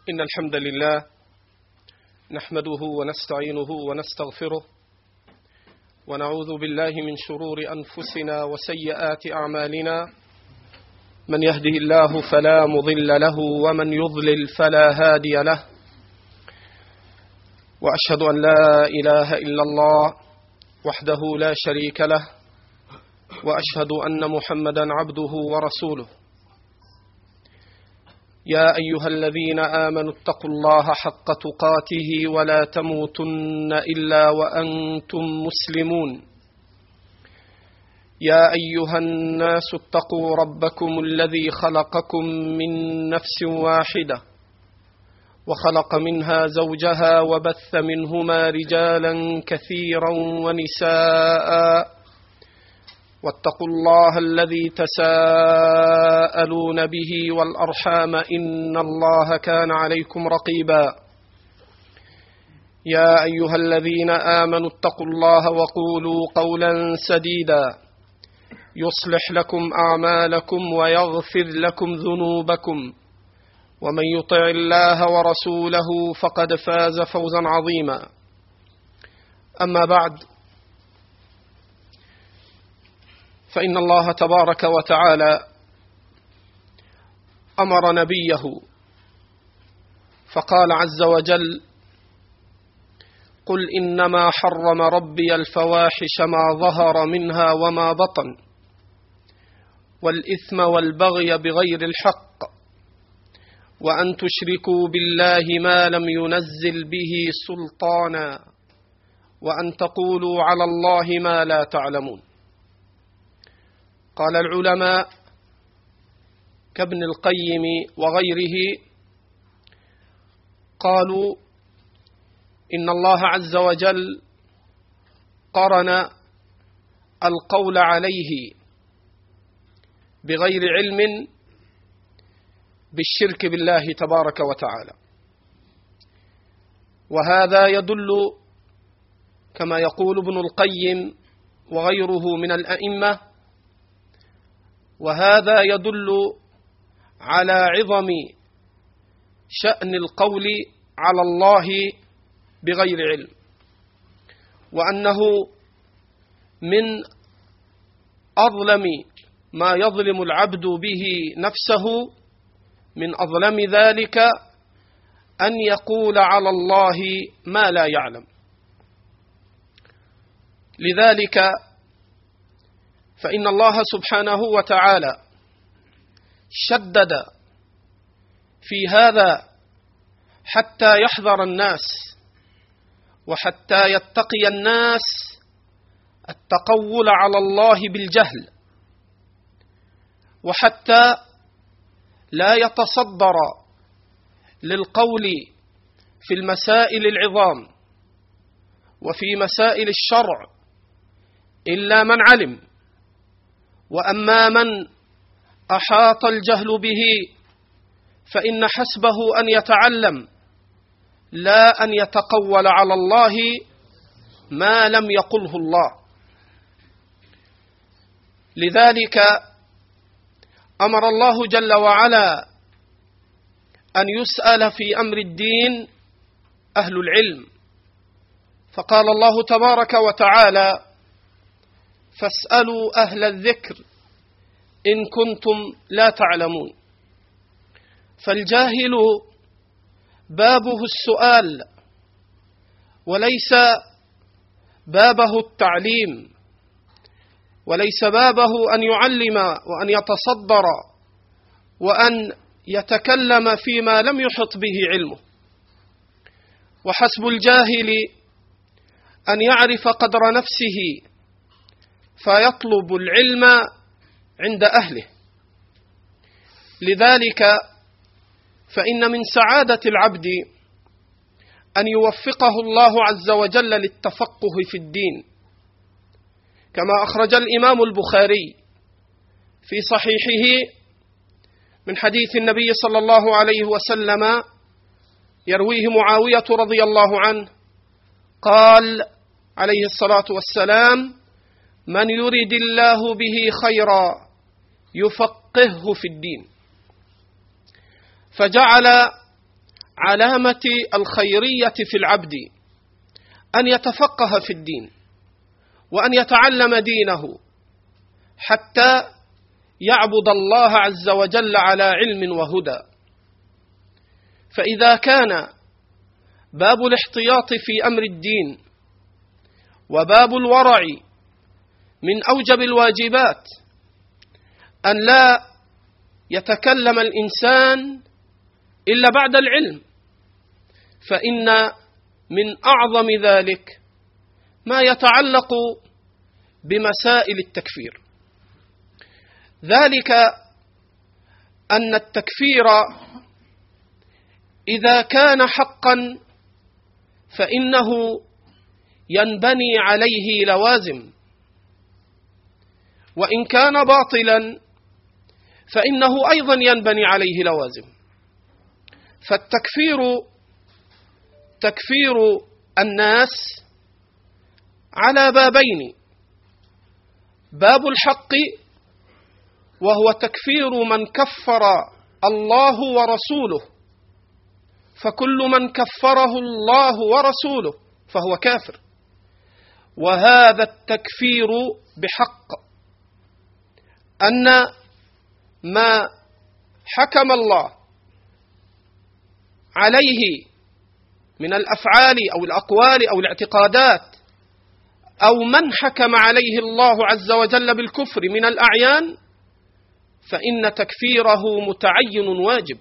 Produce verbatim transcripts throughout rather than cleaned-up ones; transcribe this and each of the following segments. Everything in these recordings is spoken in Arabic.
إن الحمد لله نحمده ونستعينه ونستغفره ونعوذ بالله من شرور أنفسنا وسيئات أعمالنا. من يهده الله فلا مضل له ومن يضلل فلا هادي له، وأشهد أن لا إله إلا الله وحده لا شريك له، وأشهد أن محمدا عبده ورسوله. يا أيها الذين آمنوا اتقوا الله حق تقاته ولا تموتن إلا وأنتم مسلمون. يا أيها الناس اتقوا ربكم الذي خلقكم من نفس واحدة وخلق منها زوجها وبث منهما رجالا كثيرا ونساء، واتقوا الله الذي تساءلون به والأرحام إن الله كان عليكم رقيبا. يا أيها الذين آمنوا اتقوا الله وقولوا قولا سديدا يصلح لكم أعمالكم ويغفر لكم ذنوبكم، ومن يطع الله ورسوله فقد فاز فوزا عظيما. أما بعد، فإن الله تبارك وتعالى أمر نبيه فقال عز وجل: قل إنما حرم ربي الفواحش ما ظهر منها وما بطن والإثم والبغي بغير الحق وأن تشركوا بالله ما لم ينزل به سلطانا وأن تقولوا على الله ما لا تعلمون. قال العلماء كابن القيم وغيره، قالوا إن الله عز وجل قرن القول عليه بغير علم بالشرك بالله تبارك وتعالى، وهذا يدل كما يقول ابن القيم وغيره من الأئمة، وهذا يدل على عظم شأن القول على الله بغير علم، وأنه من أظلم ما يظلم العبد به نفسه، من أظلم ذلك أن يقول على الله ما لا يعلم. لذلك فإن الله سبحانه وتعالى شدد في هذا حتى يحذر الناس وحتى يتقي الناس التقول على الله بالجهل، وحتى لا يتصدر للقول في المسائل العظام وفي مسائل الشرع إلا من علم، وأما من أحاط الجهل به فإن حسبه أن يتعلم لا أن يتقول على الله ما لم يقله الله. لذلك أمر الله جل وعلا أن يسأل في أمر الدين أهل العلم، فقال الله تبارك وتعالى: فاسألوا أهل الذكر إن كنتم لا تعلمون. فالجاهل بابه السؤال وليس بابه التعليم، وليس بابه أن يعلم وأن يتصدر وأن يتكلم فيما لم يحط به علمه. وحسب الجاهل أن يعرف قدر نفسه فيطلب العلم عند أهله. لذلك فإن من سعادة العبد أن يوفقه الله عز وجل للتفقه في الدين، كما أخرج الإمام البخاري في صحيحه من حديث النبي صلى الله عليه وسلم يرويه معاوية رضي الله عنه قال عليه الصلاة والسلام: من يرد الله به خيرا يفقهه في الدين. فجعل علامة الخيرية في العبد أن يتفقه في الدين وأن يتعلم دينه حتى يعبد الله عز وجل على علم وهدى. فإذا كان باب الاحتياط في أمر الدين وباب الورع من أوجب الواجبات أن لا يتكلم الإنسان إلا بعد العلم، فإن من أعظم ذلك ما يتعلق بمسائل التكفير، ذلك أن التكفير إذا كان حقا فإنه ينبني عليه لوازم، وإن كان باطلا فإنه أيضا ينبني عليه لوازم. فالتكفير تكفير الناس على بابين: باب الحق وهو تكفير من كفر الله ورسوله، فكل من كفره الله ورسوله فهو كافر، وهذا التكفير بحق، أن ما حكم الله عليه من الأفعال أو الأقوال أو الاعتقادات، أو من حكم عليه الله عز وجل بالكفر من الأعيان، فإن تكفيره متعين واجب.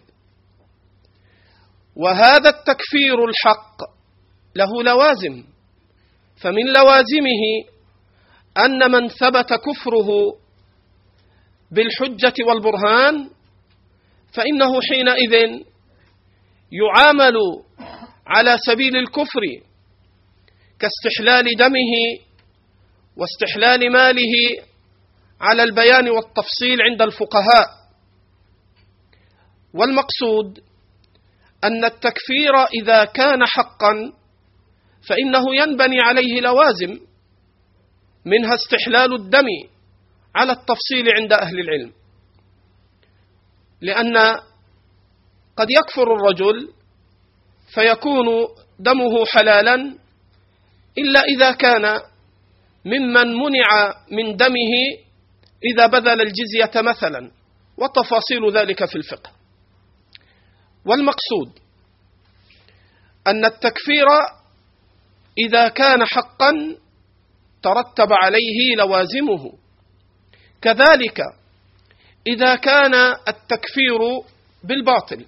وهذا التكفير الحق له لوازم، فمن لوازمه أن من ثبت كفره بالحجة والبرهان فإنه حينئذ يعامل على سبيل الكفر، كاستحلال دمه واستحلال ماله على البيان والتفصيل عند الفقهاء. والمقصود أن التكفير إذا كان حقا فإنه ينبني عليه لوازم، منها استحلال الدم على التفصيل عند أهل العلم، لأن قد يكفر الرجل فيكون دمه حلالا إلا إذا كان ممن منع من دمه إذا بذل الجزية مثلا، وتفاصيل ذلك في الفقه. والمقصود أن التكفير إذا كان حقا ترتب عليه لوازمه، كذلك إذا كان التكفير بالباطل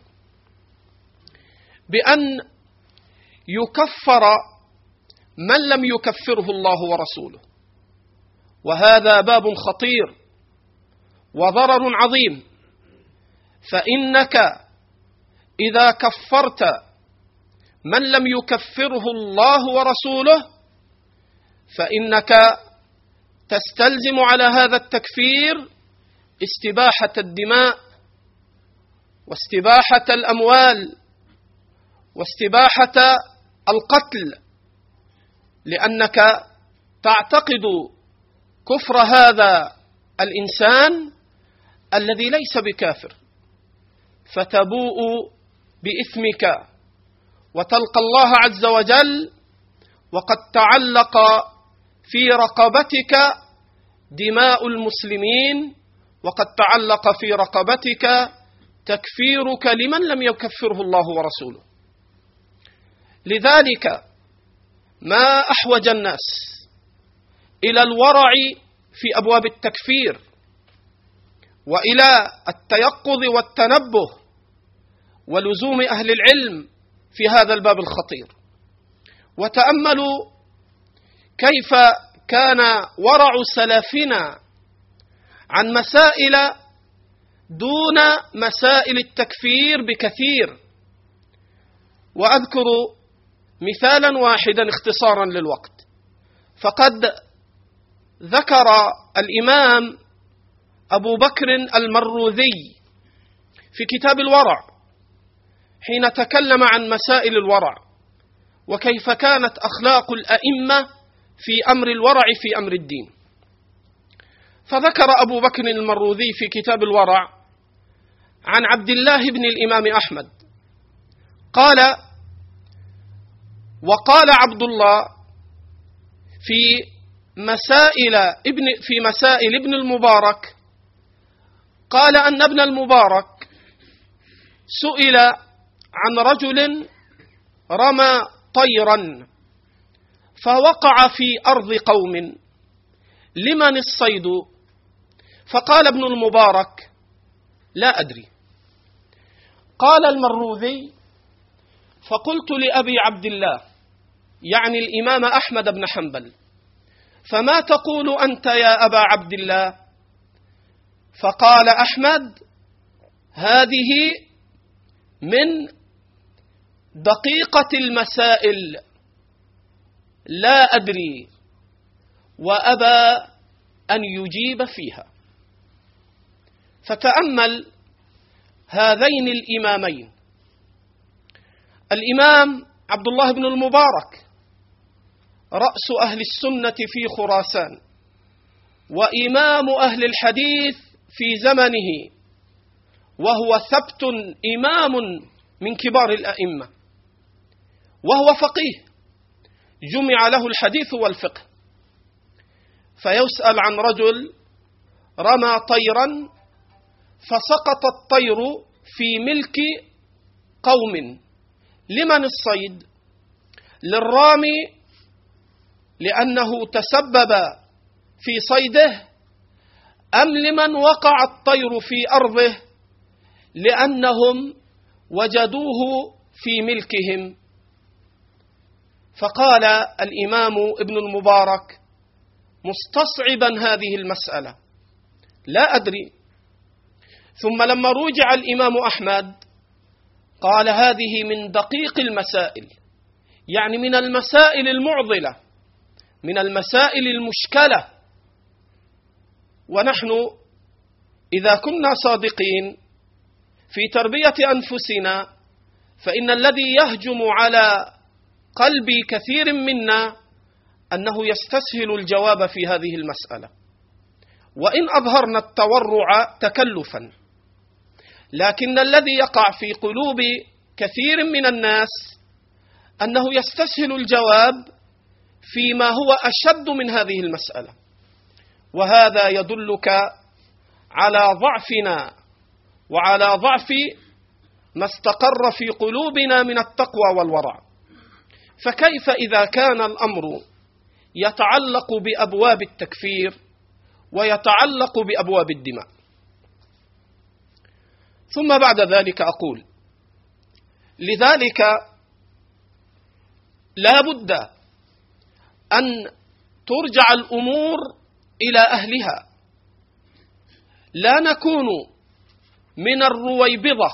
بأن يكفر من لم يكفره الله ورسوله، وهذا باب خطير وضرر عظيم. فإنك إذا كفرت من لم يكفره الله ورسوله فإنك تستلزم على هذا التكفير استباحة الدماء واستباحة الأموال واستباحة القتل، لأنك تعتقد كفر هذا الإنسان الذي ليس بكافر، فتبوء بإثمك وتلقى الله عز وجل وقد تعلق في رقبتك دماء المسلمين، وقد تعلق في رقبتك تكفيرك لمن لم يكفره الله ورسوله. لذلك ما أحوج الناس إلى الورع في أبواب التكفير وإلى التيقظ والتنبه ولزوم أهل العلم في هذا الباب الخطير. وتأملوا كيف كان ورع سلفنا عن مسائل دون مسائل التكفير بكثير. وأذكر مثالا واحدا اختصارا للوقت، فقد ذكر الإمام أبو بكر المروذي في كتاب الورع حين تكلم عن مسائل الورع وكيف كانت أخلاق الأئمة في أمر الورع في أمر الدين. فذكر أبو بكر المروذي في كتاب الورع عن عبد الله بن الإمام أحمد قال: وقال عبد الله في مسائل ابن في مسائل ابن المبارك، قال أن ابن المبارك سئل عن رجل رمى طيرا فوقع في أرض قوم، لمن الصيد؟ فقال ابن المبارك: لا أدري. قال المروذي: فقلت لأبي عبد الله، يعني الإمام أحمد بن حنبل: فما تقول أنت يا أبا عبد الله؟ فقال أحمد: هذه من دقيقة المسائل، لا أدري، وأبى أن يجيب فيها. فتأمل هذين الإمامين، الإمام عبد الله بن المبارك رأس أهل السنة في خراسان، وإمام أهل الحديث في زمنه، وهو ثبت إمام من كبار الأئمة، وهو فقيه جمع له الحديث والفقه، فيسأل عن رجل رمى طيرا فسقط الطير في ملك قوم، لمن الصيد؟ للرامي لأنه تسبب في صيده، أم لمن وقع الطير في أرضه لأنهم وجدوه في ملكهم؟ فقال الإمام ابن المبارك مستصعبا هذه المسألة: لا أدري. ثم لما رجع الإمام أحمد قال: هذه من دقيق المسائل، يعني من المسائل المعضلة، من المسائل المشكلة. ونحن إذا كنا صادقين في تربية أنفسنا، فإن الذي يهجم على قلب كثير منا أنه يستسهل الجواب في هذه المسألة، وإن أظهرنا التورع تكلفا، لكن الذي يقع في قلوب كثير من الناس أنه يستسهل الجواب فيما هو أشد من هذه المسألة، وهذا يدلك على ضعفنا وعلى ضعف ما استقر في قلوبنا من التقوى والورع. فكيف إذا كان الأمر يتعلق بأبواب التكفير ويتعلق بأبواب الدماء؟ ثم بعد ذلك أقول: لذلك لا بد أن ترجع الأمور إلى أهلها، لا نكون من الرويبضة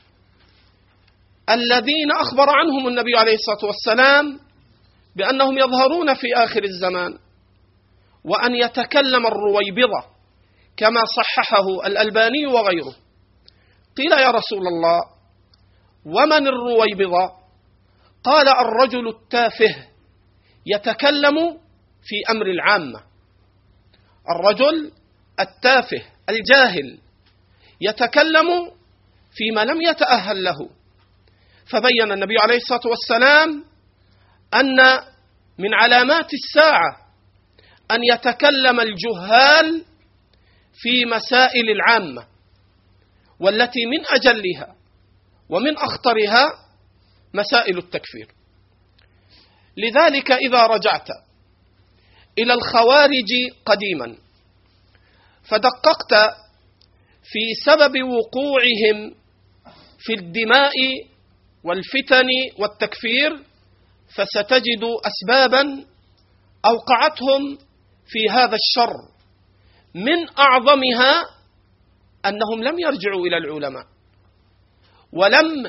الذين أخبر عنهم النبي عليه الصلاة والسلام بأنهم يظهرون في آخر الزمان، وأن يتكلم الرويبضة كما صححه الألباني وغيره. قيل: يا رسول الله، ومن الرويبضة؟ قال: الرجل التافه يتكلم في أمر العامة. الرجل التافه الجاهل يتكلم فيما لم يتأهل له. فبين النبي عليه الصلاة والسلام أن من علامات الساعة أن يتكلم الجهال في مسائل العامة، والتي من أجلها ومن أخطرها مسائل التكفير. لذلك إذا رجعت إلى الخوارج قديما فدققت في سبب وقوعهم في الدماء والفتن والتكفير، فستجد أسبابا أوقعتهم في هذا الشر، من أعظمها أنهم لم يرجعوا إلى العلماء ولم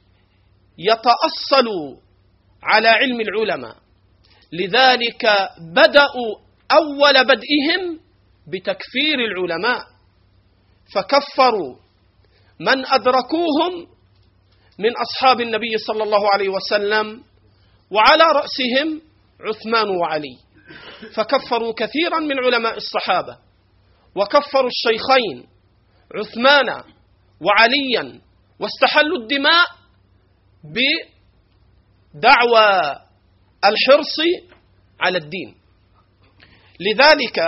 يتأصلوا على علم العلماء. لذلك بدأوا أول بدئهم بتكفير العلماء، فكفروا من أدركوهم من أصحاب النبي صلى الله عليه وسلم، وعلى رأسهم عثمان وعلي، فكفروا كثيرا من علماء الصحابة، وكفروا الشيخين عثمان وعليا، واستحلوا الدماء بدعوى الحرص على الدين. لذلك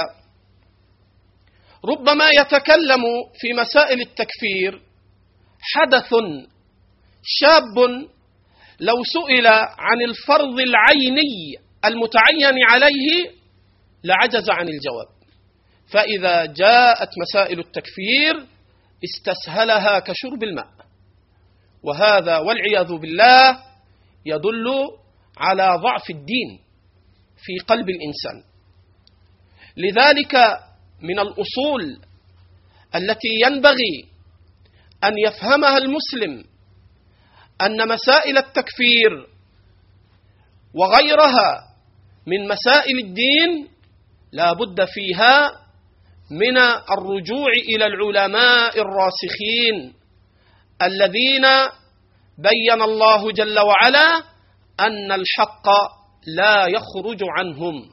ربما يتكلم في مسائل التكفير حدث شاب لو سئل عن الفرض العيني المتعين عليه لعجز عن الجواب، فإذا جاءت مسائل التكفير استسهلها كشرب الماء، وهذا والعياذ بالله يدل على ضعف الدين في قلب الإنسان. لذلك من الأصول التي ينبغي أن يفهمها المسلم أن مسائل التكفير وغيرها من مسائل الدين لا بد فيها من الرجوع إلى العلماء الراسخين الذين بين الله جل وعلا أن الحق لا يخرج عنهم.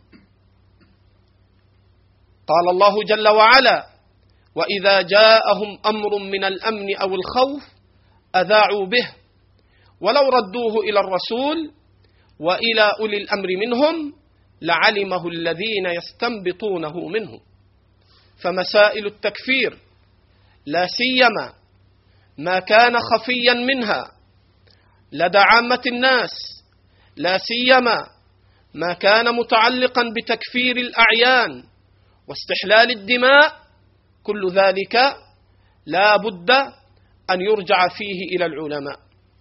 قال الله جل وعلا: وإذا جاءهم أمر من الأمن أو الخوف أذاعوا به ولو ردوه إلى الرسول وإلى أولي الأمر منهم لعلمه الذين يستنبطونه منهم. فمسائل التكفير لا سيما ما كان خفيا منها لدى عامة الناس، لا سيما ما كان متعلقا بتكفير الأعيان واستحلال الدماء، كل ذلك لا بد أن يرجع فيه إلى العلماء.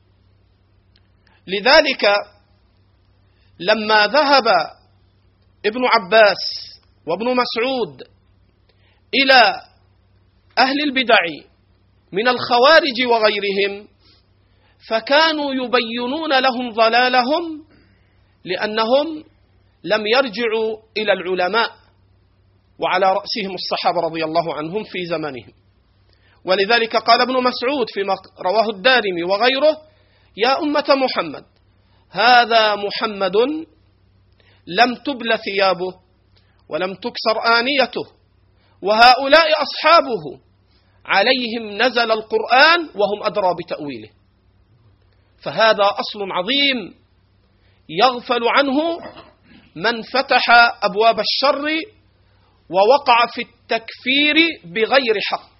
لذلك لما ذهب ابن عباس وابن مسعود إلى أهل البدع من الخوارج وغيرهم فكانوا يبينون لهم ضلالهم لأنهم لم يرجعوا إلى العلماء، وعلى رأسهم الصحابة رضي الله عنهم في زمانهم. ولذلك قال ابن مسعود فيما رواه الدارمي وغيره: يا أمة محمد، هذا محمد لم تبل ثيابه ولم تكسر آنيته، وهؤلاء أصحابه عليهم نزل القرآن وهم أدرى بتأويله. فهذا أصل عظيم يغفل عنه من فتح أبواب الشر ووقع في التكفير بغير حق.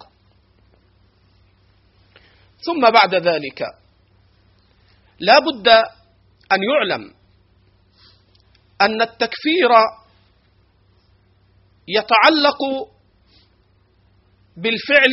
ثم بعد ذلك لا بد أن يعلم أن التكفير يتعلق بالفعل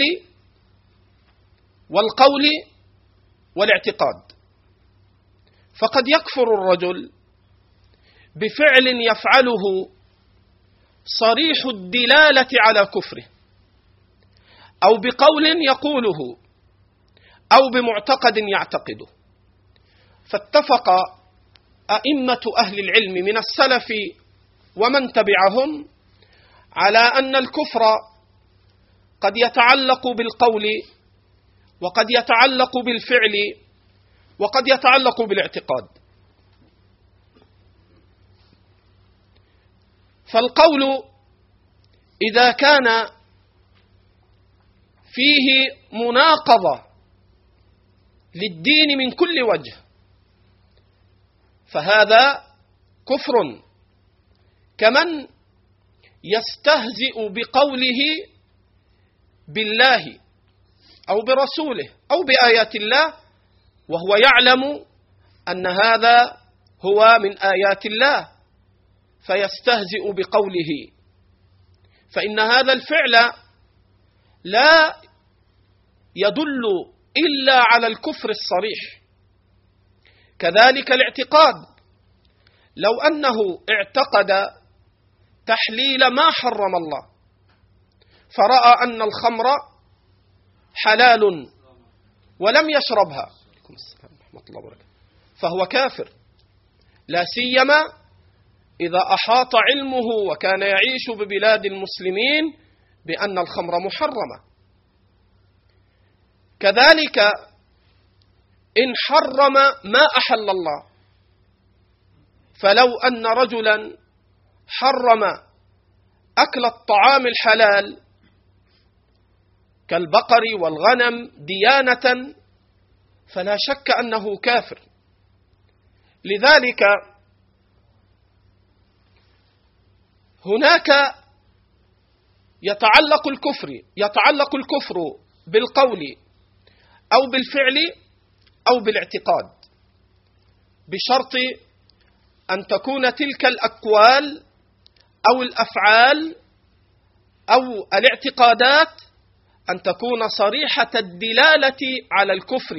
والقول والاعتقاد. فقد يكفر الرجل بفعل يفعله صريح الدلالة على كفره، أو بقول يقوله، أو بمعتقد يعتقده. فاتفق أئمة أهل العلم من السلف ومن تبعهم على أن الكفر قد يتعلق بالقول، وقد يتعلق بالفعل، وقد يتعلق بالاعتقاد. فالقول إذا كان فيه مناقضة للدين من كل وجه فهذا كفر، كمن يستهزئ بقوله بالله أو برسوله أو بآيات الله وهو يعلم أن هذا هو من آيات الله فيستهزئ بقوله، فإن هذا الفعل لا يدل إلا على الكفر الصريح. كذلك الاعتقاد، لو أنه اعتقد تحليل ما حرم الله فرأى أن الخمر حلال ولم يشربها فهو كافر، لا سيما إذا أحاط علمه وكان يعيش ببلاد المسلمين بأن الخمر محرمة. كذلك إن حرم ما أحل الله، فلو أن رجلا حرم أكل الطعام الحلال كالبقر والغنم ديانة فلا شك أنه كافر، لذلك هناك يتعلق الكفر يتعلق الكفر بالقول أو بالفعل أو بالاعتقاد، بشرط أن تكون تلك الأقوال أو الأفعال أو الاعتقادات أن تكون صريحة الدلالة على الكفر.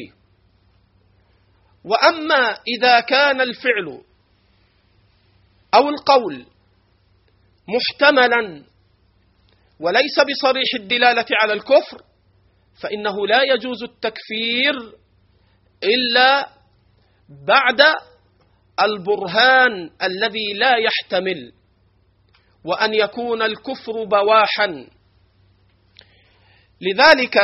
وأما إذا كان الفعل أو القول محتملا وليس بصريح الدلالة على الكفر فإنه لا يجوز التكفير إلا بعد البرهان الذي لا يحتمل، وأن يكون الكفر بواحا. لذلك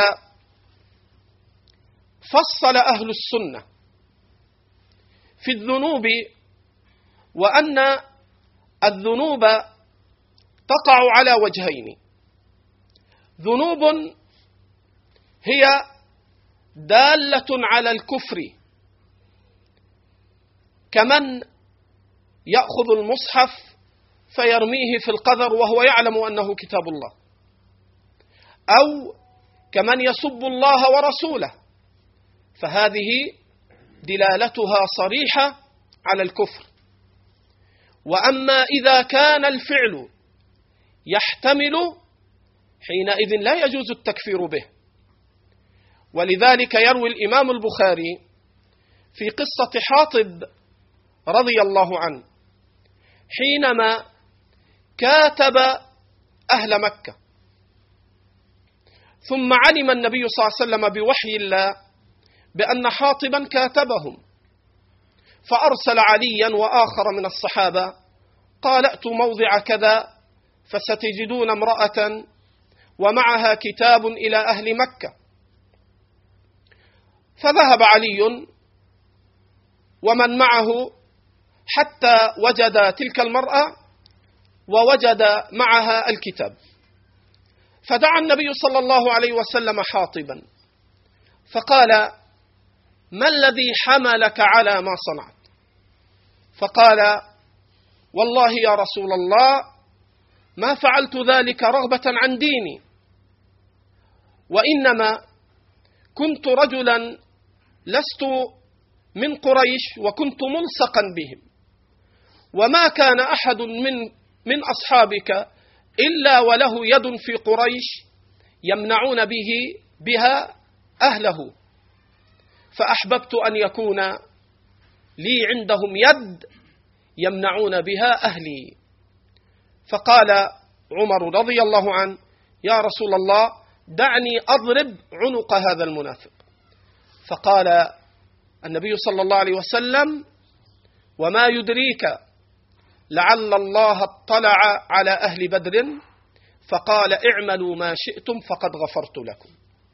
فصل أهل السنة في الذنوب، وأن الذنوب تقع على وجهين: ذنوب هي دالة على الكفر، كمن يأخذ المصحف فيرميه في القذر وهو يعلم أنه كتاب الله، أو كمن يسب الله ورسوله، فهذه دلالتها صريحة على الكفر. وأما إذا كان الفعل يحتمل حينئذ لا يجوز التكفير به. ولذلك يروي الإمام البخاري في قصة حاطب رضي الله عنه حينما كاتب أهل مكة، ثم علم النبي صلى الله عليه وسلم بوحي الله بأن حاطبا كاتبهم، فأرسل عليا وآخر من الصحابة قال: ائتوا موضع كذا فستجدون امرأة ومعها كتاب إلى أهل مكة. فذهب علي ومن معه حتى وجد تلك المرأة ووجد معها الكتاب، فدعا النبي صلى الله عليه وسلم حاطبا فقال: ما الذي حملك على ما صنعت؟ فقال: والله يا رسول الله ما فعلت ذلك رغبة عن ديني، وإنما كنت رجلا لست من قريش وكنت ملصقا بهم، وما كان أحد من من أصحابك إلا وله يد في قريش يمنعون به بها أهله، فأحببت أن يكون لي عندهم يد يمنعون بها أهلي. فقال عمر رضي الله عنه: يا رسول الله دعني أضرب عنق هذا المنافق. فقال النبي صلى الله عليه وسلم: وما يدريك لعل الله اطلع على أهل بدر فقال: اعملوا ما شئتم فقد غفرت لكم.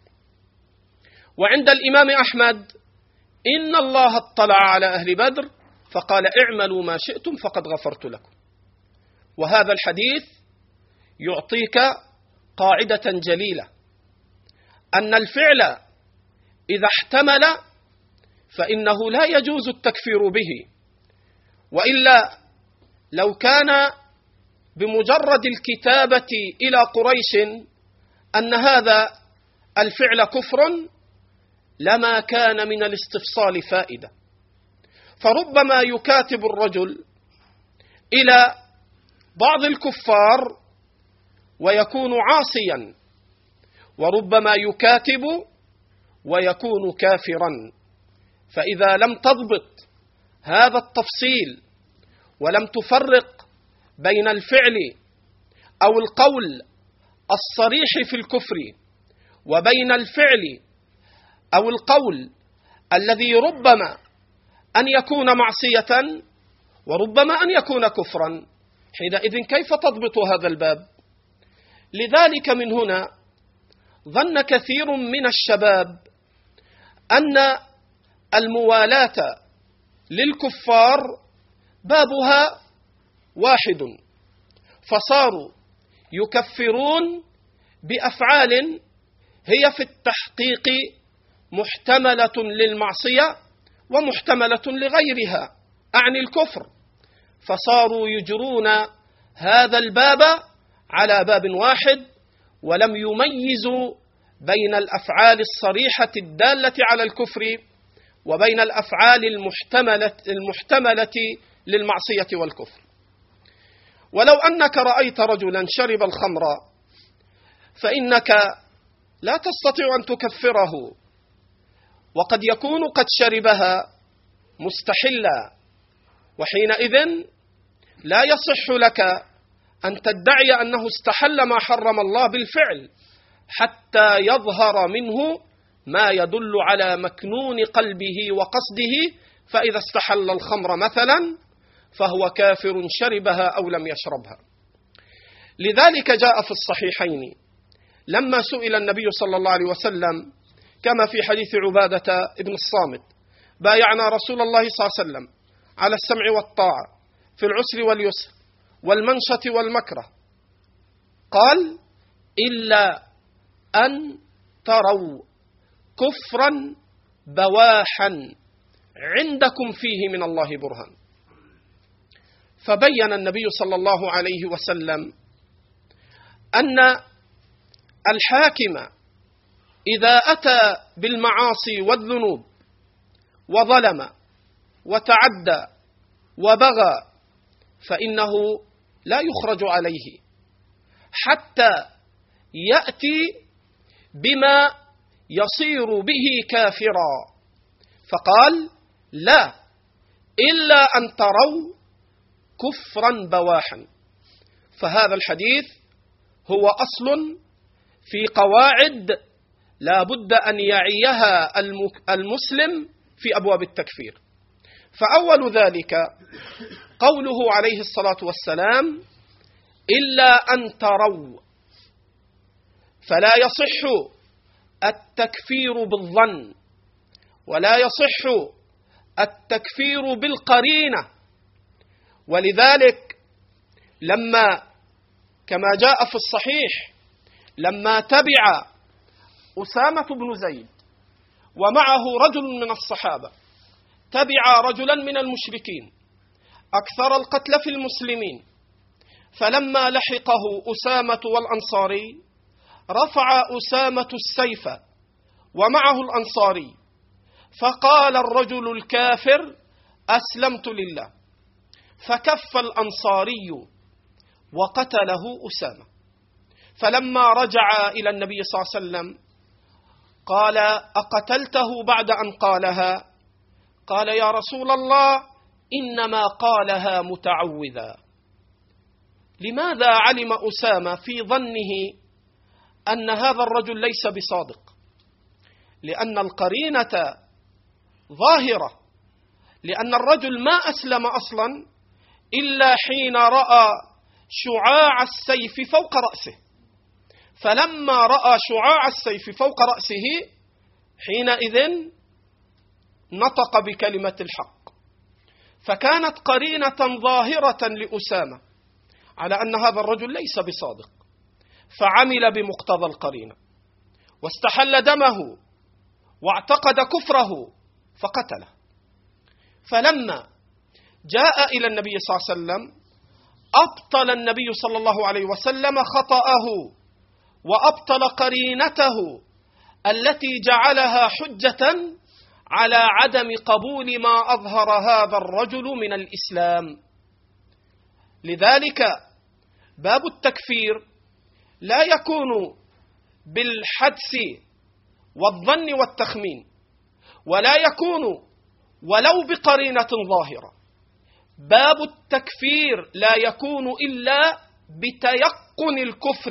وعند الإمام أحمد: إن الله اطلع على أهل بدر فقال: اعملوا ما شئتم فقد غفرت لكم. وهذا الحديث يعطيك قاعدة جليلة، أن الفعل إذا احتمل فإنه لا يجوز التكفير به، وإلا لو كان بمجرد الكتابة إلى قريش أن هذا الفعل كفر لما كان من الاستفصال فائدة. فربما يكاتب الرجل إلى بعض الكفار ويكون عاصيا، وربما يكاتب ويكون كافرا. فإذا لم تضبط هذا التفصيل ولم تفرق بين الفعل أو القول الصريح في الكفر وبين الفعل أو القول الذي ربما أن يكون معصية وربما أن يكون كفرا، حينئذ كيف تضبط هذا الباب؟ لذلك من هنا ظن كثير من الشباب أن الموالاة للكفار بابها واحد، فصاروا يكفرون بأفعال هي في التحقيق محتملة للمعصية ومحتملة لغيرها. أعني الكفر، فصاروا يجرون هذا الباب على باب واحد، ولم يميزوا بين الأفعال الصريحة الدالة على الكفر وبين الأفعال المحتملة, المحتملة للمعصية والكفر. ولو أنك رأيت رجلا شرب الخمر فإنك لا تستطيع أن تكفره، وقد يكون قد شربها مستحلا، وحينئذ لا يصح لك أن تدعي أنه استحل ما حرم الله بالفعل حتى يظهر منه ما يدل على مكنون قلبه وقصده، فإذا استحل الخمر مثلا فهو كافر شربها أو لم يشربها. لذلك جاء في الصحيحين لما سئل النبي صلى الله عليه وسلم كما في حديث عبادة ابن الصامت: بايعنا رسول الله صلى الله عليه وسلم على السمع والطاعة في العسر واليسر والمنشة والمكره، قال: إلا أن تروا كفرا بواحا عندكم فيه من الله برهان. فبين النبي صلى الله عليه وسلم أن الحاكم إذا أتى بالمعاصي والذنوب وظلم وتعدى وبغى فإنه لا يخرج عليه حتى يأتي بما يصير به كافرا، فقال: لا، إلا أن تروا كفرا بواحا. فهذا الحديث هو أصل في قواعد لا بد أن يعيها المسلم في أبواب التكفير. فأول ذلك قوله عليه الصلاة والسلام: إلا أن تروا، فلا يصح التكفير بالظن، ولا يصح التكفير بالقرينة. ولذلك لما كما جاء في الصحيح لما تبع أسامة بن زيد ومعه رجل من الصحابة، تبع رجلا من المشركين أكثر القتل في المسلمين، فلما لحقه أسامة والأنصاري رفع أسامة السيف ومعه الأنصاري، فقال الرجل الكافر: أسلمت لله، فكف الأنصاري وقتله أسامة. فلما رجع إلى النبي صلى الله عليه وسلم قال: أقتلته بعد أن قالها؟ قال: يا رسول الله، إنما قالها متعوذا. لماذا علم أسامة في ظنه أن هذا الرجل ليس بصادق؟ لأن القرينة ظاهرة، لأن الرجل ما أسلم أصلا إلا حين رأى شعاع السيف فوق رأسه، فلما رأى شعاع السيف فوق رأسه حينئذ نطق بكلمة الحق، فكانت قرينة ظاهرة لأسامة على أن هذا الرجل ليس بصادق، فعمل بمقتضى القرينة واستحل دمه واعتقد كفره فقتله. فلما جاء إلى النبي صلى الله عليه وسلم أبطل النبي صلى الله عليه وسلم خطأه وأبطل قرينته التي جعلها حجة على عدم قبول ما أظهر هذا الرجل من الإسلام. لذلك باب التكفير لا يكون بالحدس والظن والتخمين، ولا يكون ولو بقرينة ظاهرة. باب التكفير لا يكون إلا بتيقن الكفر.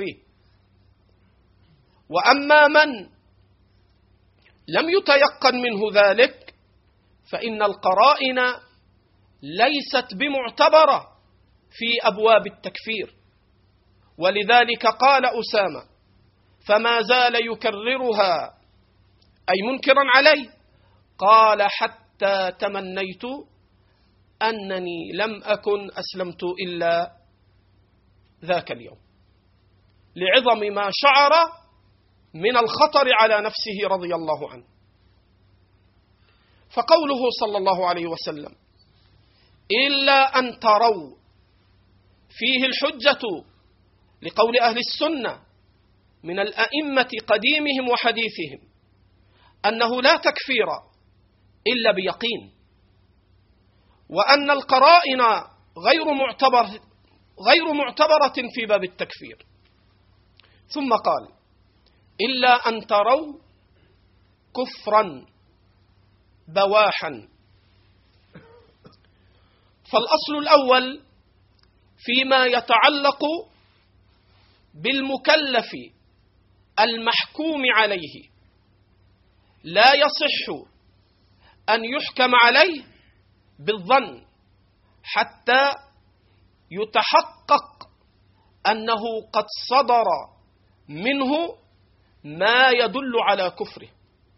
وأما من لم يتيقن منه ذلك فإن القرائن ليست بمعتبرة في أبواب التكفير. ولذلك قال أسامة: فما زال يكررها أي منكرا عليه، قال: حتى تمنيت أنني لم أكن أسلمت إلا ذاك اليوم، لعظم ما شعر من الخطر على نفسه رضي الله عنه. فقوله صلى الله عليه وسلم: إلا أن تروا فيه الحجة لقول أهل السنة من الأئمة قديمهم وحديثهم أنه لا تكفير إلا بيقين، وأن القرائن غير معتبر غير معتبرة في باب التكفير. ثم قال: إلا أن تروا كفرا بواحا. فالأصل الأول فيما يتعلق بالمكلف المحكوم عليه لا يصح أن يحكم عليه بالظن حتى يتحقق أنه قد صدر منه ما يدل على كفره.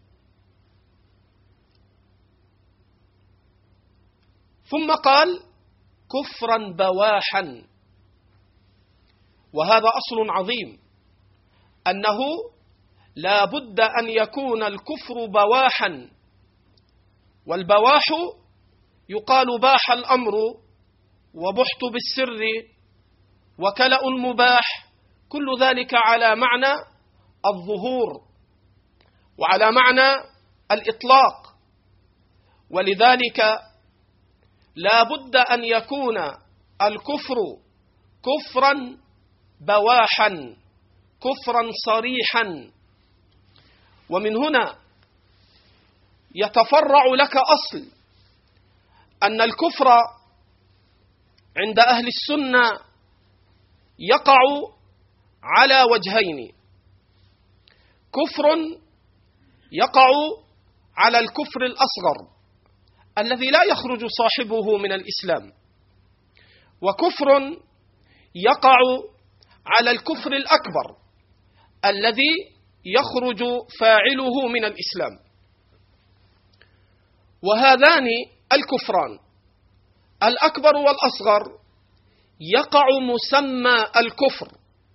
ثم قال: كفرا بواحا. وهذا أصل عظيم، أنه لا بد أن يكون الكفر بواحا. والبواح يقال باح الأمر وبحت بالسر وكلأ مباح، كل ذلك على معنى الظهور وعلى معنى الإطلاق. ولذلك لا بد أن يكون الكفر كفرا بواحا، كفرا صريحا. ومن هنا يتفرع لك أصل أن الكفر عند أهل السنة يقع على وجهين: كفر يقع على الكفر الأصغر الذي لا يخرج صاحبه من الإسلام، وكفر يقع على الكفر الأكبر الذي يخرج فاعله من الإسلام. وهذان الكفران الأكبر والأصغر يقع مسمى الكفر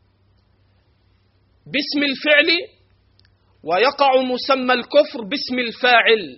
باسم الفعل، ويقع مسمى الكفر باسم الفاعل،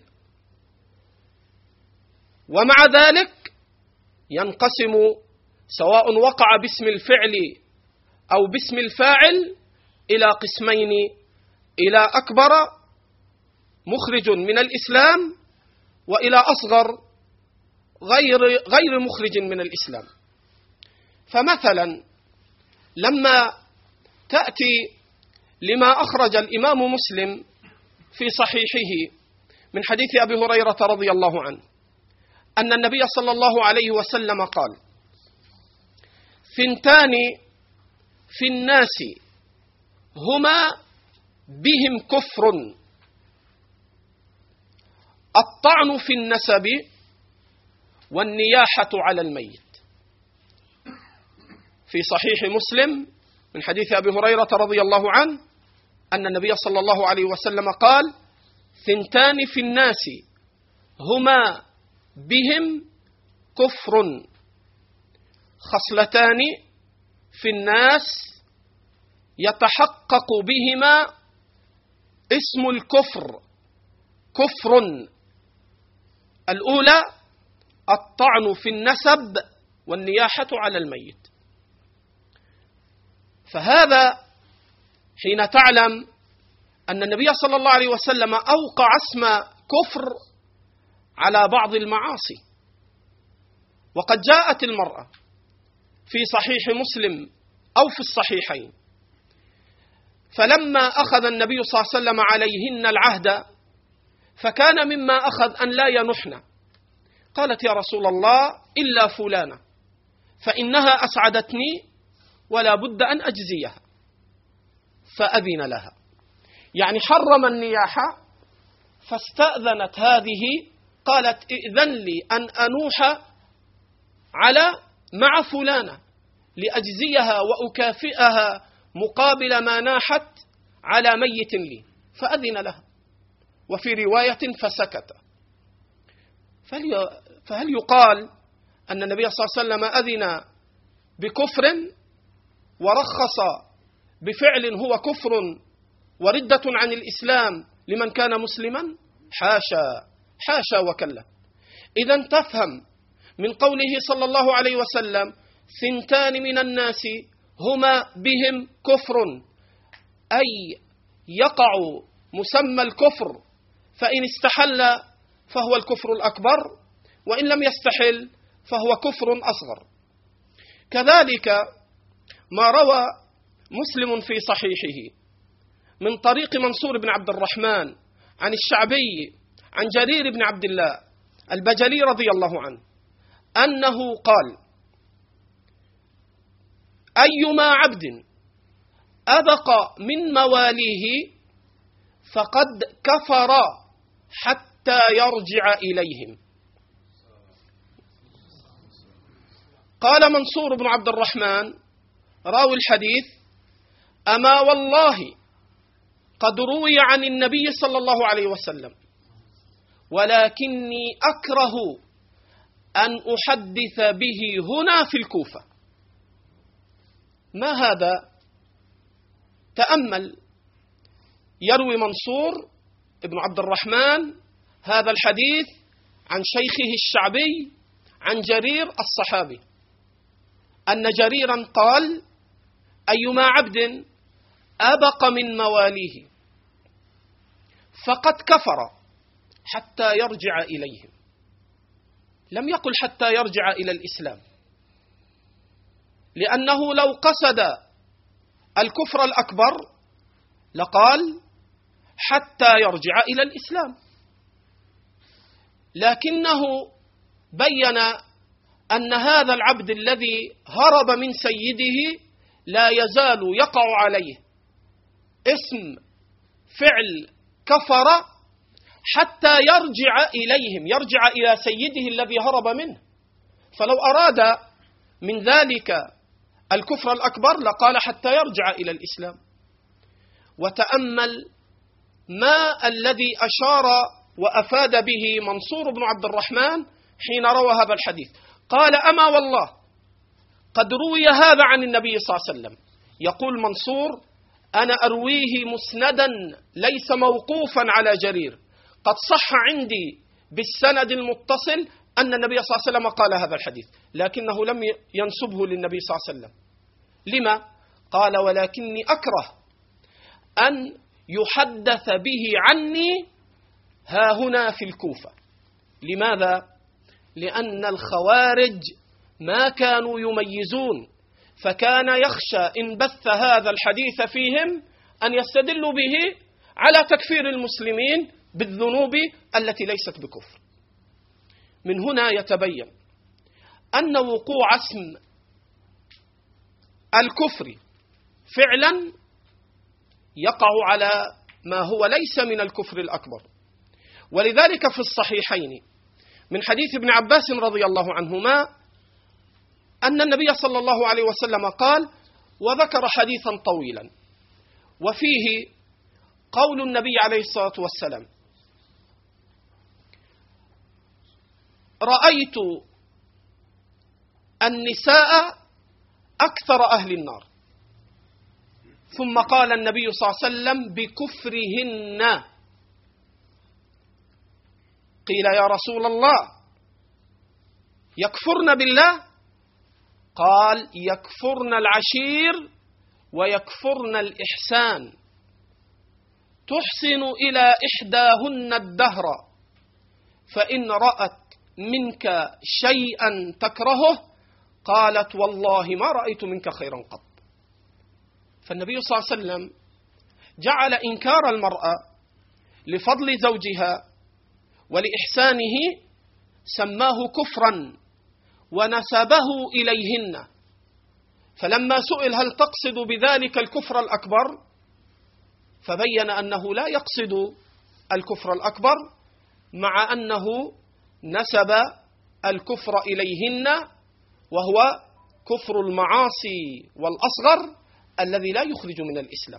ومع ذلك ينقسم سواء وقع باسم الفعل أو باسم الفاعل إلى قسمين: إلى أكبر مخرج من الإسلام، وإلى أصغر غير غير مخرج من الإسلام. فمثلا لما تأتي لما أخرج الإمام مسلم في صحيحه من حديث أبي هريرة رضي الله عنه أن النبي صلى الله عليه وسلم قال: ثنتان في الناس هما بهم كفر: الطعن في النسب والنياحة على الميت. في صحيح مسلم من حديث أبي هريرة رضي الله عنه أن النبي صلى الله عليه وسلم قال: ثنتان في الناس هما بهم كفر: خصلتان في الناس يتحقق بهما اسم الكفر كفر: الأولى الطعن في النسب والنياحة على الميت. فهذا حين تعلم أن النبي صلى الله عليه وسلم أوقع اسم كفر على بعض المعاصي. وقد جاءت المرأة في صحيح مسلم أو في الصحيحين، فلما أخذ النبي صلى الله عليه وسلم عليهن العهد فكان مما أخذ أن لا ينحن. قالت: يا رسول الله إلا فلانة فإنها أسعدتني ولا بد أن أجزيها. فأذن لها، يعني حرم النياحة، فاستأذنت هذه، قالت: ائذن لي أن أنوح على مع فلانة لأجزيها وأكافئها مقابل ما ناحت على ميت لي. فأذن لها. وفي رواية فسكت. فهل يقال أن النبي صلى الله عليه وسلم أذن بكفر ورخص بفعل هو كفر وردة عن الإسلام لمن كان مسلما؟ حاشا حاشا وكلا. إذن تفهم من قوله صلى الله عليه وسلم: ثنتان من الناس هما بهم كفر، أي يقع مسمى الكفر، فإن استحل فهو الكفر الأكبر، وإن لم يستحل فهو كفر أصغر. كذلك ما روى مسلم في صحيحه من طريق منصور بن عبد الرحمن عن الشعبي عن جرير بن عبد الله البجلي رضي الله عنه أنه قال: أيما عبد أبق من مواليه فقد كفر حتى يرجع إليهم. قال منصور بن عبد الرحمن راوي الحديث: أما والله قد روي عن النبي صلى الله عليه وسلم، ولكني أكره أن أحدث به هنا في الكوفة. ما هذا؟ تأمل، يروي منصور بن عبد الرحمن هذا الحديث عن شيخه الشعبي عن جرير الصحابي أن جريرا قال: أيما عبد أبق من مواليه فقد كفر حتى يرجع إليهم. لم يقل حتى يرجع إلى الإسلام، لأنه لو قصد الكفر الأكبر لقال حتى يرجع إلى الإسلام، لكنه بين أن هذا العبد الذي هرب من سيده لا يزال يقع عليه اسم فعل كفر حتى يرجع إليهم، يرجع إلى سيده الذي هرب منه. فلو أراد من ذلك الكفر الأكبر لقال حتى يرجع إلى الإسلام. وتأمل ما الذي أشار وأفاد به منصور بن عبد الرحمن حين روى هذا الحديث. قال: أما والله قد روي هذا عن النبي صلى الله عليه وسلم. يقول منصور: أنا أرويه مسندا ليس موقوفا على جرير، قد صح عندي بالسند المتصل أن النبي صلى الله عليه وسلم قال هذا الحديث، لكنه لم ينسبه للنبي صلى الله عليه وسلم. لما؟ قال: ولكني أكره أن يحدث به عني ها هنا في الكوفة. لماذا؟ لأن الخوارج ما كانوا يميزون، فكان يخشى إن بث هذا الحديث فيهم أن يستدلوا به على تكفير المسلمين بالذنوب التي ليست بكفر. من هنا يتبين أن وقوع اسم الكفر فعلا يقع على ما هو ليس من الكفر الأكبر. ولذلك في الصحيحين من حديث ابن عباس رضي الله عنهما أن النبي صلى الله عليه وسلم قال، وذكر حديثا طويلا وفيه قول النبي عليه الصلاة والسلام: رأيت النساء أكثر أهل النار. ثم قال النبي صلى الله عليه وسلم: بكفرهن. قيل: يا رسول الله يكفرن بالله؟ قال: يكفرن العشير ويكفرن الإحسان، تحسن إلى إحداهن الدهر، فإن رأت منك شيئا تكرهه قالت: والله ما رأيت منك خيرا قط. فالنبي صلى الله عليه وسلم جعل إنكار المرأة لفضل زوجها ولإحسانه سماه كفرا ونسبه إليهن. فلما سئل هل تقصد بذلك الكفر الأكبر، فبين أنه لا يقصد الكفر الأكبر، مع أنه نسب الكفر إليهن، وهو كفر المعاصي والأصغر الذي لا يخرج من الإسلام.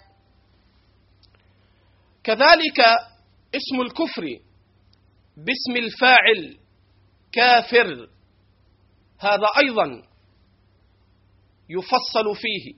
كذلك اسم الكفر باسم الفاعل كافر، هذا أيضا يفصل فيه.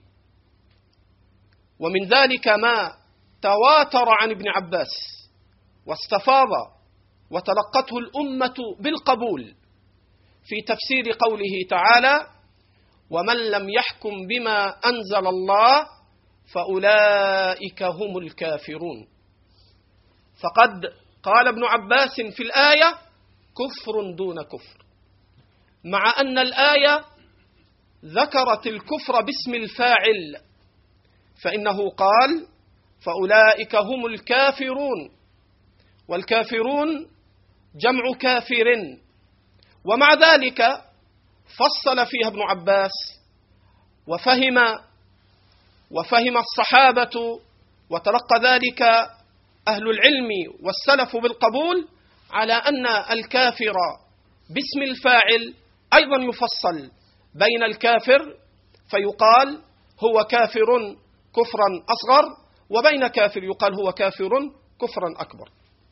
ومن ذلك ما تواتر عن ابن عباس واستفاض وتلقته الأمة بالقبول في تفسير قوله تعالى: ومن لم يحكم بما أنزل الله فأولئك هم الكافرون. فقد قال ابن عباس في الآية: كفر دون كفر، مع أن الآية ذكرت الكفر باسم الفاعل، فإنه قال: فأولئك هم الكافرون، والكافرون جمع كافر. ومع ذلك فصل فيها ابن عباس، وفهم وفهم الصحابة وتلقى ذلك أهل العلم والسلف بالقبول، على أن الكافر باسم الفاعل أيضا يفصل بين الكافر فيقال هو كافر كفرا أصغر، وبين كافر يقال هو كافر كفرا أكبر.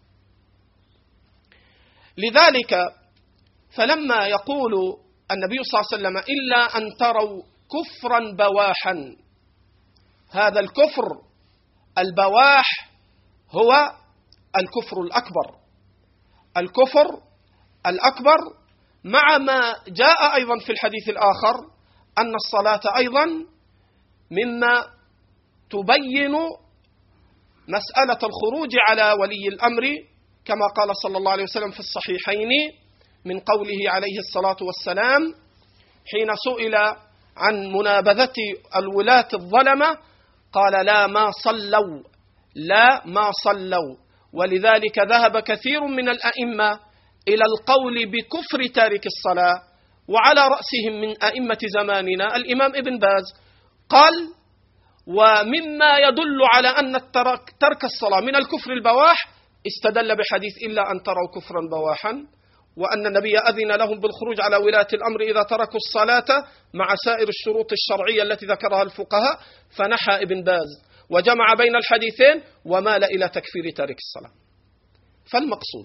لذلك فلما يقول النبي صلى الله عليه وسلم: إلا أن تروا كفرا بواحا، هذا الكفر البواح هو الكفر الأكبر. الكفر الأكبر، مع ما جاء أيضا في الحديث الآخر أن الصلاة أيضا مما تبين مسألة الخروج على ولي الأمر، كما قال صلى الله عليه وسلم في الصحيحين من قوله عليه الصلاة والسلام حين سئل عن منابذة الولاة الظلمة قال: لا ما صلوا، لا ما صلوا. ولذلك ذهب كثير من الأئمة إلى القول بكفر تارك الصلاة، وعلى رأسهم من أئمة زماننا الإمام ابن باز قال: ومما يدل على أن الترك ترك الصلاة من الكفر البواح استدل بحديث إلا أن تروا كفرا بواحا، وأن النبي أذن لهم بالخروج على ولاة الأمر إذا تركوا الصلاة مع سائر الشروط الشرعية التي ذكرها الفقهاء، فنحى ابن باز وجمع بين الحديثين ومال إلى تكفير تارك الصلاة. فالمقصود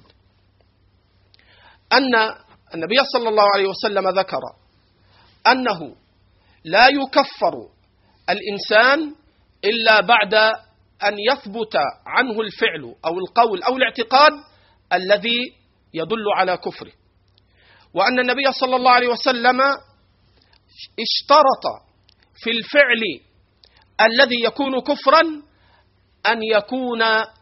أن النبي صلى الله عليه وسلم ذكر أنه لا يكفر الإنسان إلا بعد أن يثبت عنه الفعل أو القول أو الاعتقاد الذي يدل على كفره، وأن النبي صلى الله عليه وسلم اشترط في الفعل الذي يكون كفرا أن يكون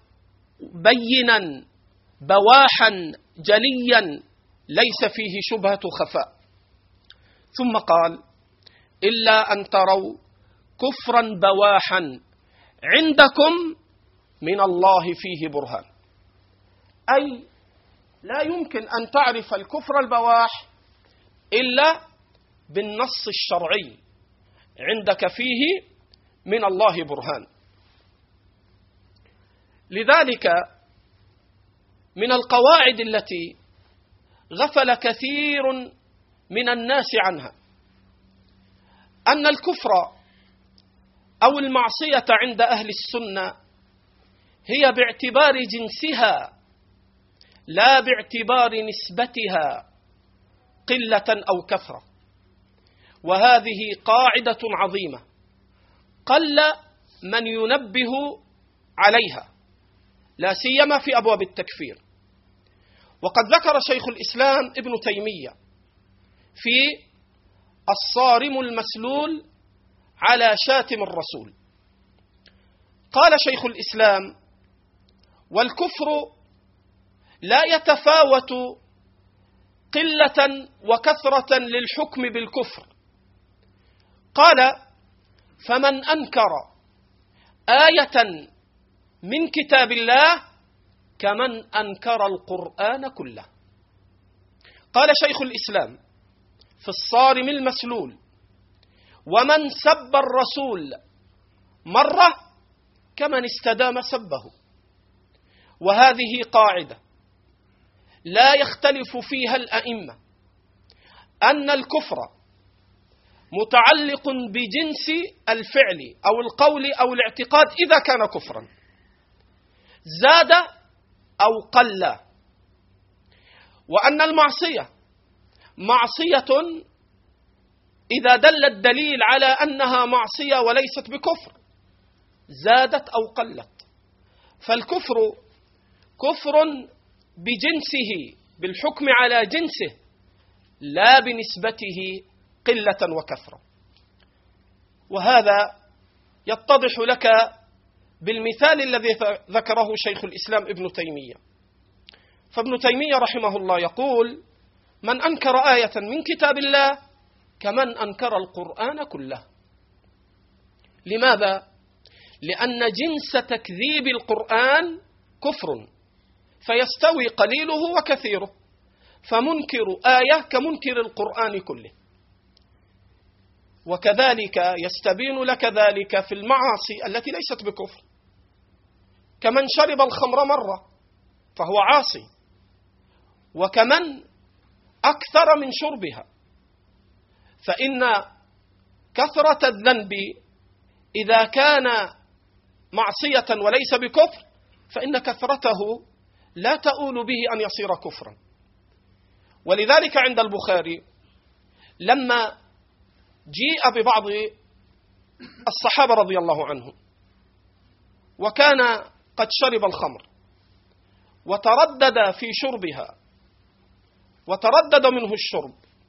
بينا بواحا جليا ليس فيه شبهة خفاء. ثم قال: إلا أن تروا كفرا بواحا عندكم من الله فيه برهان، أي لا يمكن أن تعرف الكفر البواح إلا بالنص الشرعي، عندك فيه من الله برهان. لذلك من القواعد التي غفل كثير من الناس عنها أن الكفر أو المعصية عند أهل السنة هي باعتبار جنسها لا باعتبار نسبتها قلة أو كثرة، وهذه قاعدة عظيمة قل من ينبه عليها، لا سيما في أبواب التكفير. وقد ذكر شيخ الإسلام ابن تيمية في الصارم المسلول على شاتم الرسول، قال شيخ الإسلام: والكفر لا يتفاوت قلة وكثرة للحكم بالكفر. قال: فمن أنكر آية من كتاب الله كمن أنكر القرآن كله. قال شيخ الإسلام في الصارم المسلول: ومن سب الرسول مرة كمن استدام سبه. وهذه قاعدة لا يختلف فيها الأئمة أن الكفر متعلق بجنس الفعل أو القول أو الاعتقاد إذا كان كفرا، زاد أو قل. وأن المعصية معصية إذا دل الدليل على أنها معصية وليست بكفر، زادت أو قلت. فالكفر كفر بجنسه بالحكم على جنسه لا بنسبته قلة وكثرة. وهذا يتضح لك بالمثال الذي ذكره شيخ الإسلام ابن تيمية. فابن تيمية رحمه الله يقول: من أنكر آية من كتاب الله كمن أنكر القرآن كله. لماذا؟ لأن جنس تكذيب القرآن كفر، فيستوي قليله وكثيره، فمنكر آية كمنكر القرآن كله. وكذلك يستبين لك ذلك في المعاصي التي ليست بكفر، كمن شرب الخمر مرة فهو عاصي، وكمن أكثر من شربها. فإن كثرة الذنب إذا كان معصية وليس بكفر فإن كثرته لا تؤول به أن يصير كفرا. ولذلك عند البخاري لما جيء ببعض الصحابة رضي الله عنهم وكان قد شرب الخمر وتردد في شربها وتردد منه الشرب،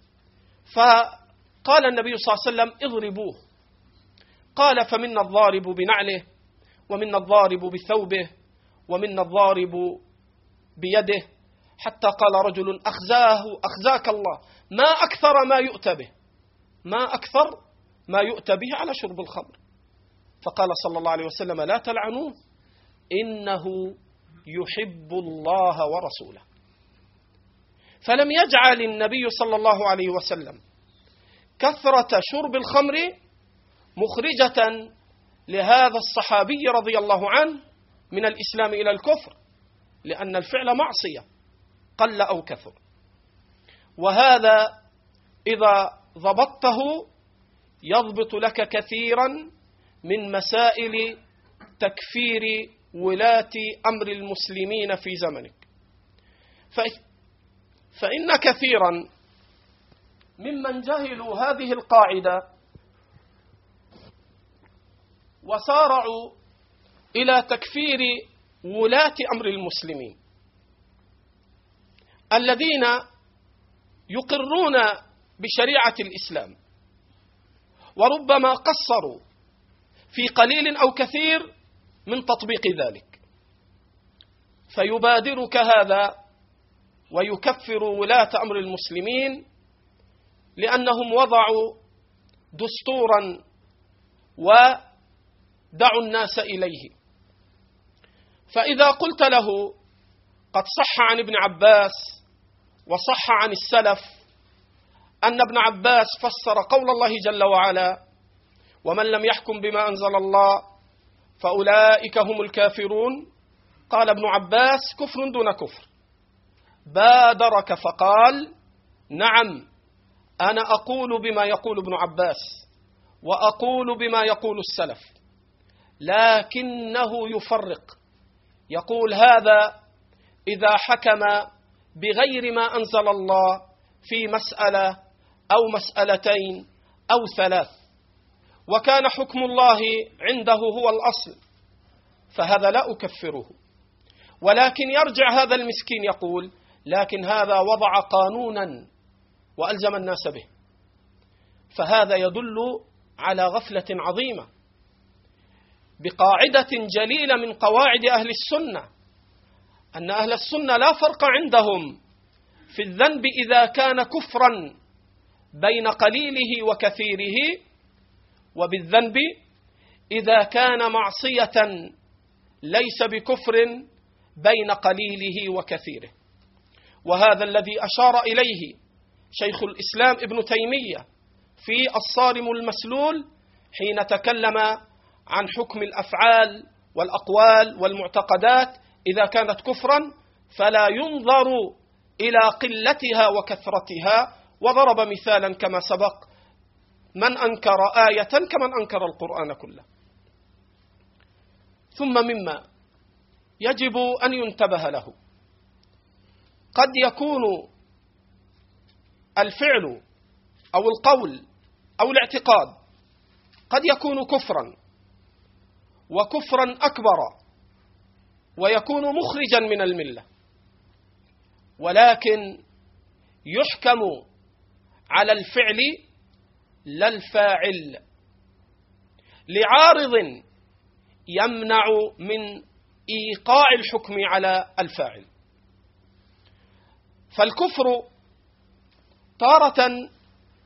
فقال النبي صلى الله عليه وسلم: اضربوه. قال: فمنا الضارب بنعله، ومنا الضارب بثوبه، ومنا الضارب بيده، حتى قال رجل: أخزاه أخزاك الله، ما أكثر ما يؤتى به ما أكثر ما يؤتى به على شرب الخمر. فقال صلى الله عليه وسلم: لا تلعنوه، إنه يحب الله ورسوله. فلم يجعل النبي صلى الله عليه وسلم كثرة شرب الخمر مخرجة لهذا الصحابي رضي الله عنه من الإسلام إلى الكفر، لأن الفعل معصية قل أو كثر. وهذا إذا ضبطته يضبط لك كثيرا من مسائل تكفير ولاة أمر المسلمين في زمنك. فإن كثيرا ممن جهلوا هذه القاعدة وسارعوا إلى تكفير ولاة أمر المسلمين الذين يقرون بشريعة الإسلام، وربما قصروا في قليل أو كثير من تطبيق ذلك، فيبادرك هذا ويكفر ولاة أمر المسلمين لأنهم وضعوا دستورا ودعوا الناس إليه. فإذا قلت له: قد صح عن ابن عباس وصح عن السلف أن ابن عباس فسر قول الله جل وعلا: ومن لم يحكم بما أنزل الله فأولئك هم الكافرون، قال ابن عباس: كفر دون كفر. بادرك فقال: نعم، أنا أقول بما يقول ابن عباس وأقول بما يقول السلف، لكنه يفرق، يقول هذا إذا حكم بغير ما أنزل الله في مسألة أو مسألتين أو ثلاث، وكان حكم الله عنده هو الأصل، فهذا لا أكفره. ولكن يرجع هذا المسكين يقول: لكن هذا وضع قانونا وألزم الناس به. فهذا يدل على غفلة عظيمة بقاعدة جليلة من قواعد أهل السنة، أن أهل السنة لا فرق عندهم في الذنب إذا كان كفرا بين قليله وكثيره، وبالذنب إذا كان معصية ليس بكفر بين قليله وكثيره. وهذا الذي أشار إليه شيخ الإسلام ابن تيمية في الصارم المسلول حين تكلم عن حكم الأفعال والأقوال والمعتقدات إذا كانت كفرا فلا ينظر إلى قلتها وكثرتها، وضرب مثالا كما سبق: من أنكر آية كمن أنكر القرآن كله. ثم مما يجب أن ينتبه له: قد يكون الفعل أو القول أو الاعتقاد قد يكون كفرا وكفرا أكبر ويكون مخرجا من الملة، ولكن يحكم على الفعل لا الفاعل، لعارض يمنع من إيقاع الحكم على الفاعل. فالكفر تارة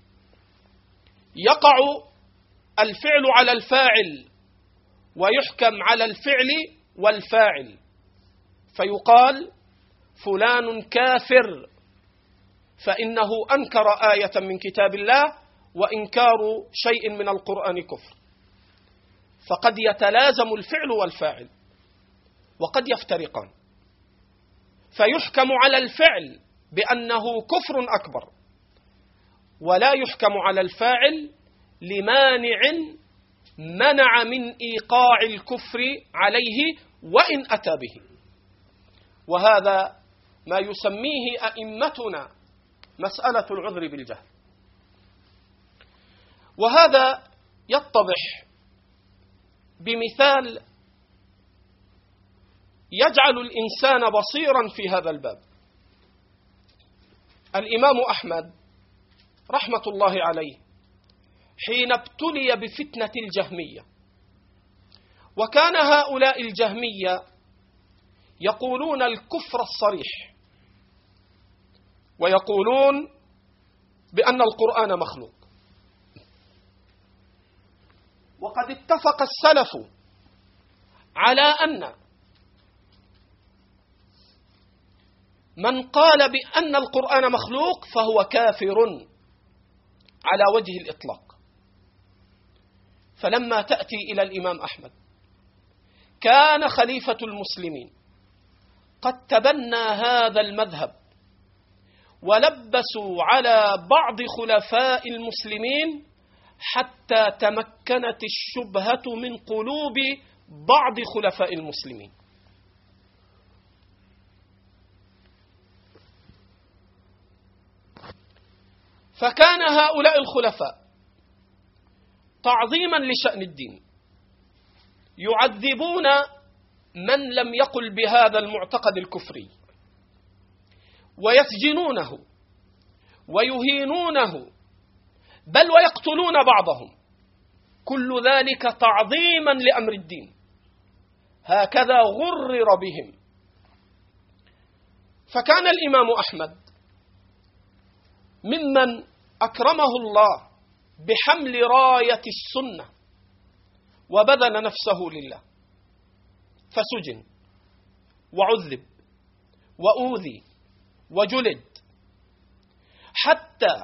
يقع الفعل على الفاعل ويحكم على الفعل والفاعل، فيقال فلان كافر فإنه أنكر آية من كتاب الله، وإنكار شيء من القرآن كفر. فقد يتلازم الفعل والفاعل وقد يفترقان، فيحكم على الفعل بأنه كفر أكبر، ولا يحكم على الفاعل لمانع منع من إيقاع الكفر عليه وإن أتى به. وهذا ما يسميه أئمتنا مسألة العذر بالجهل. وهذا يتضح بمثال يجعل الإنسان بصيرا في هذا الباب. الإمام أحمد رحمة الله عليه حين ابتلي بفتنة الجهمية، وكان هؤلاء الجهمية يقولون الكفر الصريح، ويقولون بأن القرآن مخلوق. وقد اتفق السلف على أن من قال بأن القرآن مخلوق فهو كافر على وجه الإطلاق. فلما تأتي إلى الإمام أحمد كان خليفة المسلمين قد تبنى هذا المذهب، ولبسوا على بعض خلفاء المسلمين حتى تمكنت الشبهة من قلوب بعض خلفاء المسلمين. فكان هؤلاء الخلفاء تعظيما لشأن الدين يعذبون من لم يقل بهذا المعتقد الكفري، ويسجنونه ويهينونه، بل ويقتلون بعضهم، كل ذلك تعظيما لأمر الدين. هكذا غرر بهم. فكان الإمام أحمد ممن أكرمه الله بحمل راية السنة وبذل نفسه لله، فسجن وعذب وأوذي وجلد، حتى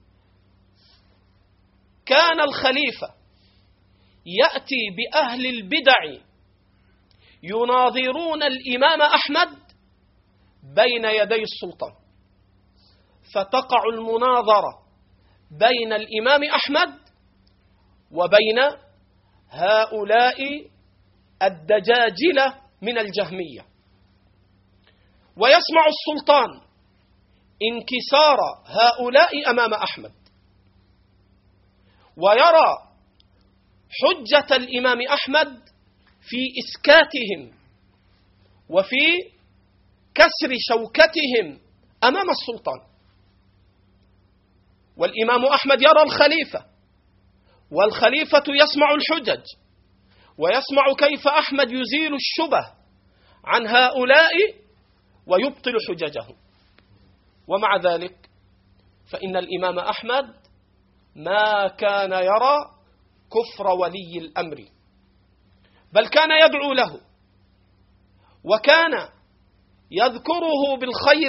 كان الخليفة يأتي بأهل البدع يناظرون الإمام أحمد بين يدي السلطان، فتقع المناظرة بين الإمام أحمد وبين هؤلاء الدجاجلة من الجهمية، ويسمع السلطان انكسار هؤلاء أمام أحمد، ويرى حجة الإمام أحمد في إسكاتهم وفي كسر شوكتهم أمام السلطان. والإمام أحمد يرى الخليفة، والخليفة يسمع الحجج ويسمع كيف أحمد يزيل الشبه عن هؤلاء ويبطل حججهم. ومع ذلك فإن الإمام أحمد ما كان يرى كفر ولي الأمر، بل كان يدعو له، وكان يذكره بالخير،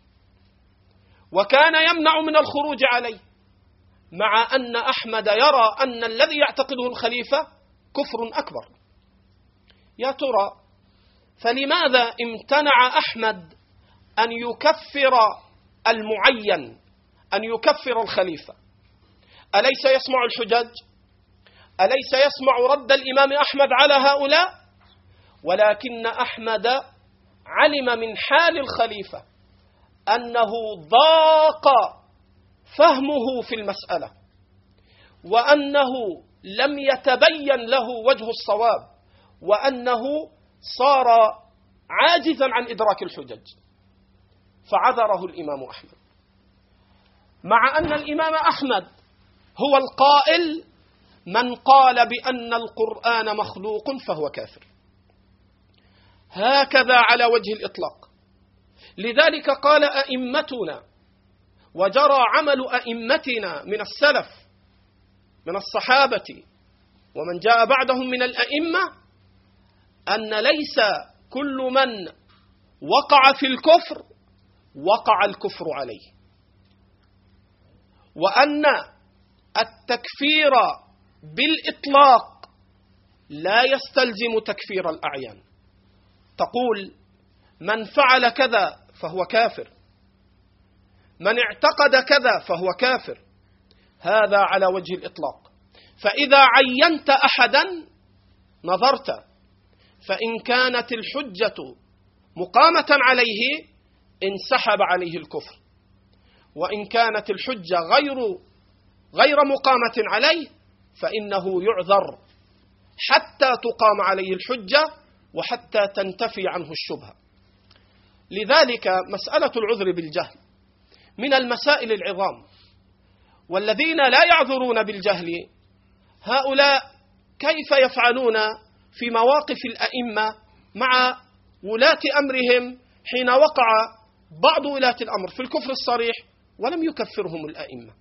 وكان يمنع من الخروج عليه، مع أن أحمد يرى أن الذي يعتقده الخليفة كفر أكبر. يا ترى فلماذا امتنع أحمد أن يكفر المعين، أن يكفر الخليفة؟ أليس يسمع الحجج؟ أليس يسمع رد الإمام أحمد على هؤلاء؟ ولكن أحمد علم من حال الخليفة أنه ضاق فهمه في المسألة، وأنه لم يتبين له وجه الصواب، وأنه صار عاجزا عن إدراك الحجج، فعذره الإمام أحمد. مع أن الإمام أحمد هو القائل: من قال بأن القرآن مخلوق فهو كافر. هكذا على وجه الإطلاق. لذلك قال أئمتنا وجرى عمل أئمتنا من السلف من الصحابة ومن جاء بعدهم من الأئمة أن ليس كل من وقع في الكفر وقع الكفر عليه، وأن التكفير بالإطلاق لا يستلزم تكفير الأعيان. تقول: من فعل كذا فهو كافر، من اعتقد كذا فهو كافر، هذا على وجه الإطلاق. فإذا عينت أحدا نظرت، فإن كانت الحجة مقامة عليه انسحب عليه الكفر، وإن كانت الحجة غير غير مقامة عليه فإنه يعذر حتى تقام عليه الحجة وحتى تنتفي عنه الشبهة. لذلك مسألة العذر بالجهل من المسائل العظام، والذين لا يعذرون بالجهل هؤلاء كيف يفعلون في مواقف الأئمة مع ولاة أمرهم حين وقع بعض ولاة الأمر في الكفر الصريح ولم يكفرهم الأئمة؟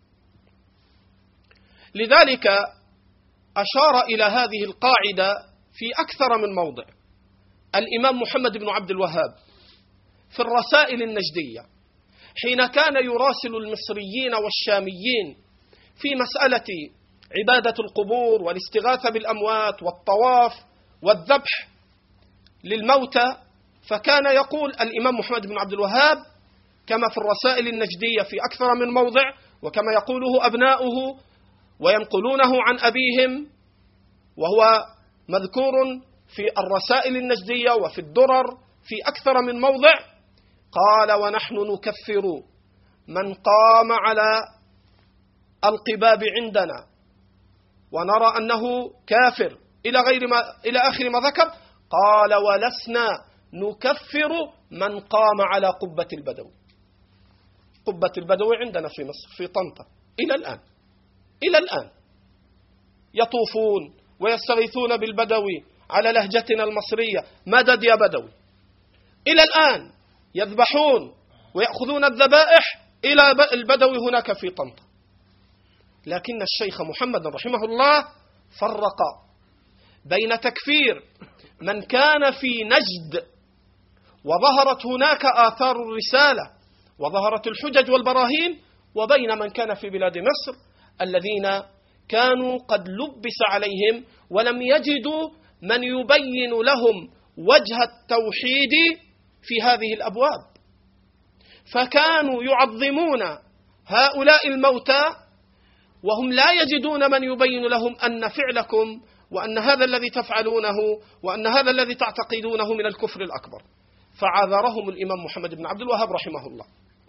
لذلك أشار إلى هذه القاعدة في أكثر من موضع الإمام محمد بن عبد الوهاب في الرسائل النجدية حين كان يراسل المصريين والشاميين في مسألة عبادة القبور والاستغاثة بالأموات والطواف والذبح للموتى. فكان يقول الإمام محمد بن عبد الوهاب كما في الرسائل النجدية في أكثر من موضع، وكما يقوله أبناؤه وينقلونه عن أبيهم، وهو مذكور في الرسائل النجدية وفي الدرر في أكثر من موضع، قال: ونحن نكفر من قام على القباب عندنا ونرى أنه كافر إلى غير ما إلى آخر ما ذكر. قال: ولسنا نكفر من قام على قبة البدوي. قبة البدوي عندنا في مصر في طنطا إلى الآن إلى الآن يطوفون ويستغيثون بالبدوي على لهجتنا المصرية: مدد يا بدوي. إلى الآن يذبحون ويأخذون الذبائح إلى البدوي هناك في طنطا. لكن الشيخ محمد رحمه الله فرق بين تكفير من كان في نجد وظهرت هناك آثار الرسالة وظهرت الحجج والبراهين، وبين من كان في بلاد مصر الذين كانوا قد لبس عليهم ولم يجدوا من يبين لهم وجه التوحيد في هذه الأبواب، فكانوا يعظمون هؤلاء الموتى وهم لا يجدون من يبين لهم أن فعلكم وأن هذا الذي تفعلونه وأن هذا الذي تعتقدونه من الكفر الأكبر. فعذرهم الإمام محمد بن عبد الوهاب رحمه الله.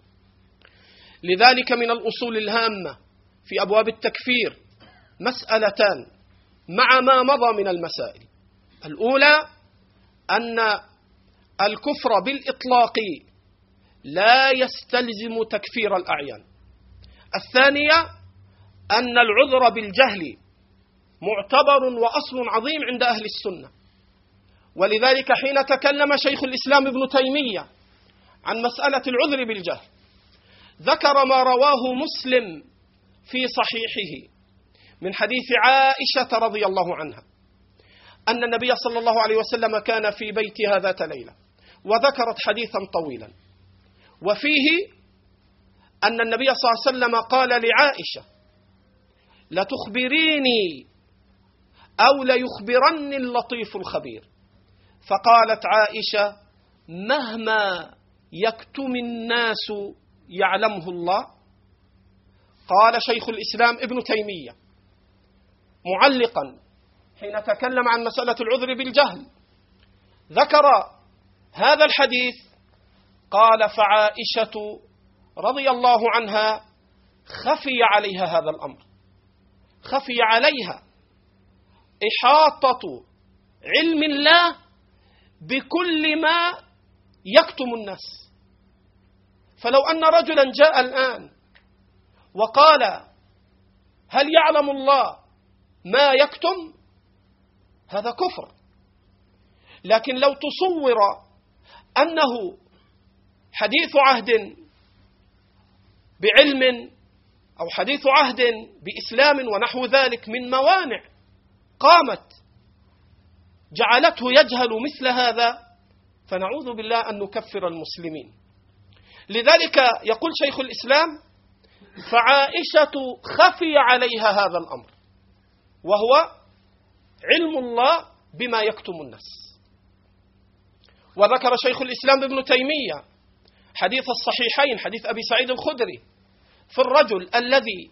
لذلك من الأصول الهامة في أبواب التكفير مسألتان مع ما مضى من المسائل. الأولى أن الكفر بالإطلاق لا يستلزم تكفير الأعيان. الثانية أن العذر بالجهل معتبر وأصل عظيم عند أهل السنة. ولذلك حين تكلم شيخ الإسلام ابن تيمية عن مسألة العذر بالجهل ذكر ما رواه مسلم في صحيحه من حديث عائشة رضي الله عنها أن النبي صلى الله عليه وسلم كان في بيتها ذات ليلة، وذكرت حديثا طويلا وفيه أن النبي صلى الله عليه وسلم قال لعائشة: لتخبريني أو ليخبرني اللطيف الخبير. فقالت عائشة: مهما يكتم الناس يعلمه الله. قال شيخ الإسلام ابن تيمية معلقا حين تكلم عن مسألة العذر بالجهل ذكر هذا الحديث، قال: فعائشة رضي الله عنها خفي عليها هذا الأمر، خفي عليها إحاطة علم الله بكل ما يكتم الناس. فلو أن رجلا جاء الآن وقال هل يعلم الله ما يكتم؟ هذا كفر. لكن لو تصور أنه حديث عهد بعلم أو حديث عهد بإسلام ونحو ذلك من موانع قامت جعلته يجهل مثل هذا، فنعوذ بالله أن نكفر المسلمين. لذلك يقول شيخ الإسلام: فعائشة خفي عليها هذا الأمر، وهو علم الله بما يكتم الناس. وذكر شيخ الإسلام ابن تيمية حديث الصحيحين، حديث أبي سعيد الخدري في الرجل الذي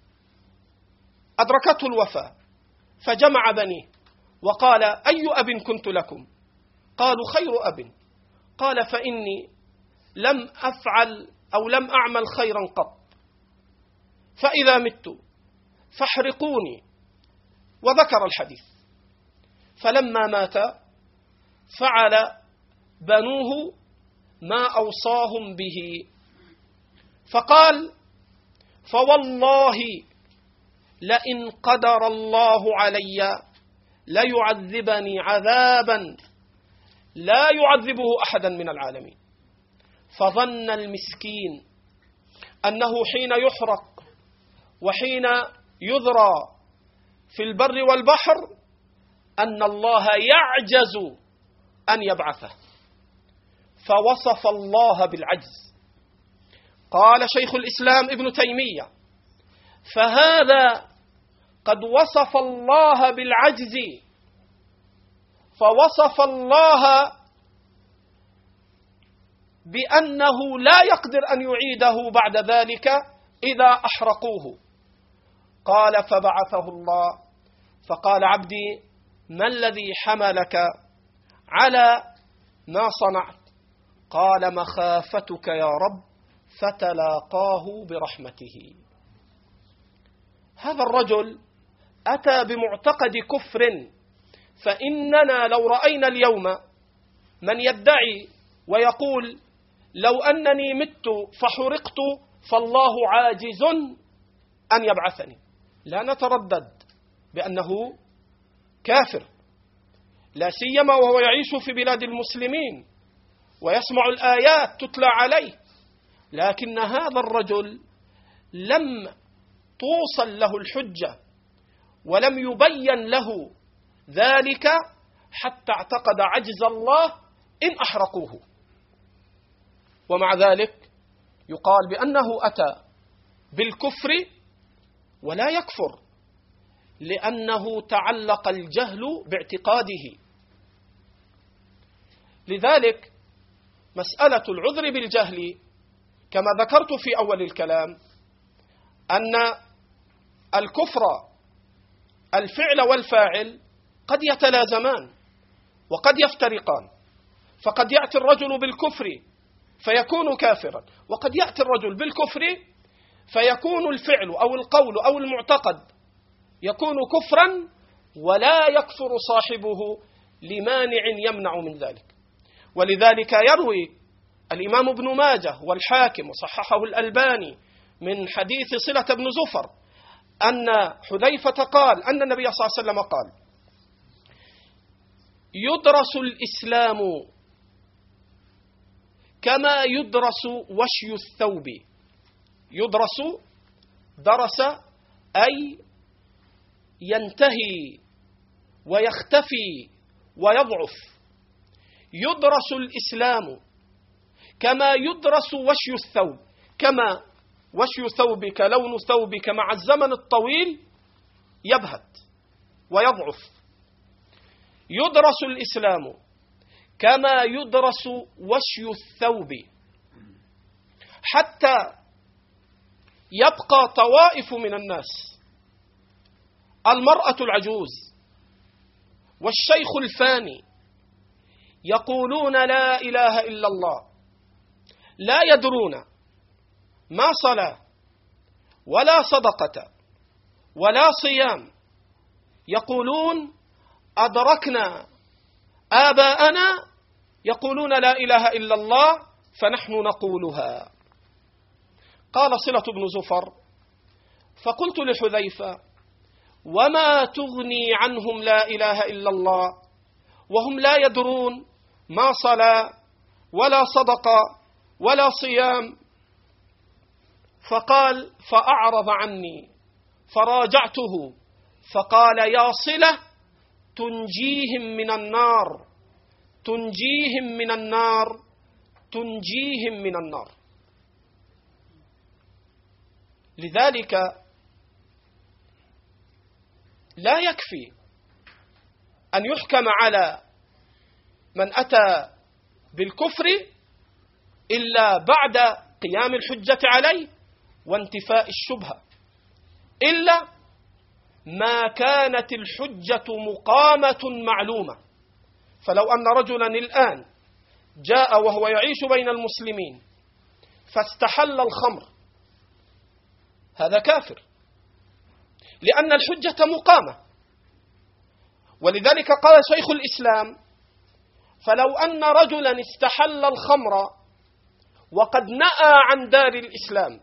أدركته الوفاة فجمع بنيه وقال: أي أب كنت لكم؟ قالوا: خير أب. قال: فإني لم أفعل أو لم أعمل خيرا قط، فإذا مت فاحرقوني. وذكر الحديث. فلما مات فعل بنوه ما أوصاهم به، فقال: فوالله لئن قدر الله علي ليعذبني عذابا لا يعذبه أحدا من العالمين. فظن المسكين أنه حين يحرق وحين يذرى في البر والبحر أن الله يعجز أن يبعثه، فوصف الله بالعجز. قال شيخ الإسلام ابن تيمية: فهذا قد وصف الله بالعجز، فوصف الله بأنه لا يقدر أن يعيده بعد ذلك إذا أحرقوه. قال: فبعثه الله فقال: عبدي ما الذي حملك على ما صنعت؟ قال: مخافتك يا رب، فتلاقاه برحمته. هذا الرجل أتى بمعتقد كفر، فإننا لو رأينا اليوم من يدعي ويقول: لو أنني مت فحرقت فالله عاجز أن يبعثني، لا نتردد بأنه كافر، لا سيما وهو يعيش في بلاد المسلمين ويسمع الآيات تتلى عليه. لكن هذا الرجل لم توصل له الحجة ولم يبين له ذلك حتى اعتقد عجز الله إن أحرقوه، ومع ذلك يقال بأنه أتى بالكفر ولا يكفر، لأنه تعلق الجهل باعتقاده. لذلك مسألة العذر بالجهل كما ذكرت في أول الكلام أن الكفر الفعل والفاعل قد يتلازمان وقد يفترقان، فقد يأتي الرجل بالكفر فيكون كافرا، وقد يأتي الرجل بالكفر فيكون الفعل أو القول أو المعتقد يكون كفرا ولا يكفر صاحبه لمانع يمنع من ذلك. ولذلك يروي الإمام ابن ماجه والحاكم وصححه الألباني من حديث صلة بن زفر أن حذيفة قال أن النبي صلى الله عليه وسلم قال: يدرس الإسلام كما يدرس وشي الثوب. يدرس درس أي ينتهي ويختفي ويضعف. يدرس الإسلام كما يدرس وشي الثوب، كما وشي ثوبك لون ثوبك مع الزمن الطويل يبهت ويضعف. يدرس الإسلام كما يدرس وشي الثوب حتى يبقى طوائف من الناس، المرأة العجوز والشيخ الفاني، يقولون لا إله إلا الله، لا يدرون ما صلاة ولا صدقة ولا صيام، يقولون أدركنا آباءنا يقولون لا إله إلا الله فنحن نقولها. قال صلة بن زفر: فقلت لحذيفة: وما تغني عنهم لا إله إلا الله وهم لا يدرون ما صلاة ولا صدقة ولا صيام؟ فقال: فأعرض عني، فراجعته فقال: يا صلة تنجيهم من النار، تنجيهم من النار، تنجيهم من النار. لذلك لا يكفي أن يحكم على من أتى بالكفر إلا بعد قيام الحجة عليه وانتفاء الشبهة، إلا ما كانت الحجة مقامة معلومة. فلو أن رجلا الآن جاء وهو يعيش بين المسلمين فاستحل الخمر، هذا كافر، لأن الحجة مقامة. ولذلك قال شيخ الإسلام: فلو أن رجلا استحل الخمر وقد نأى عن دار الإسلام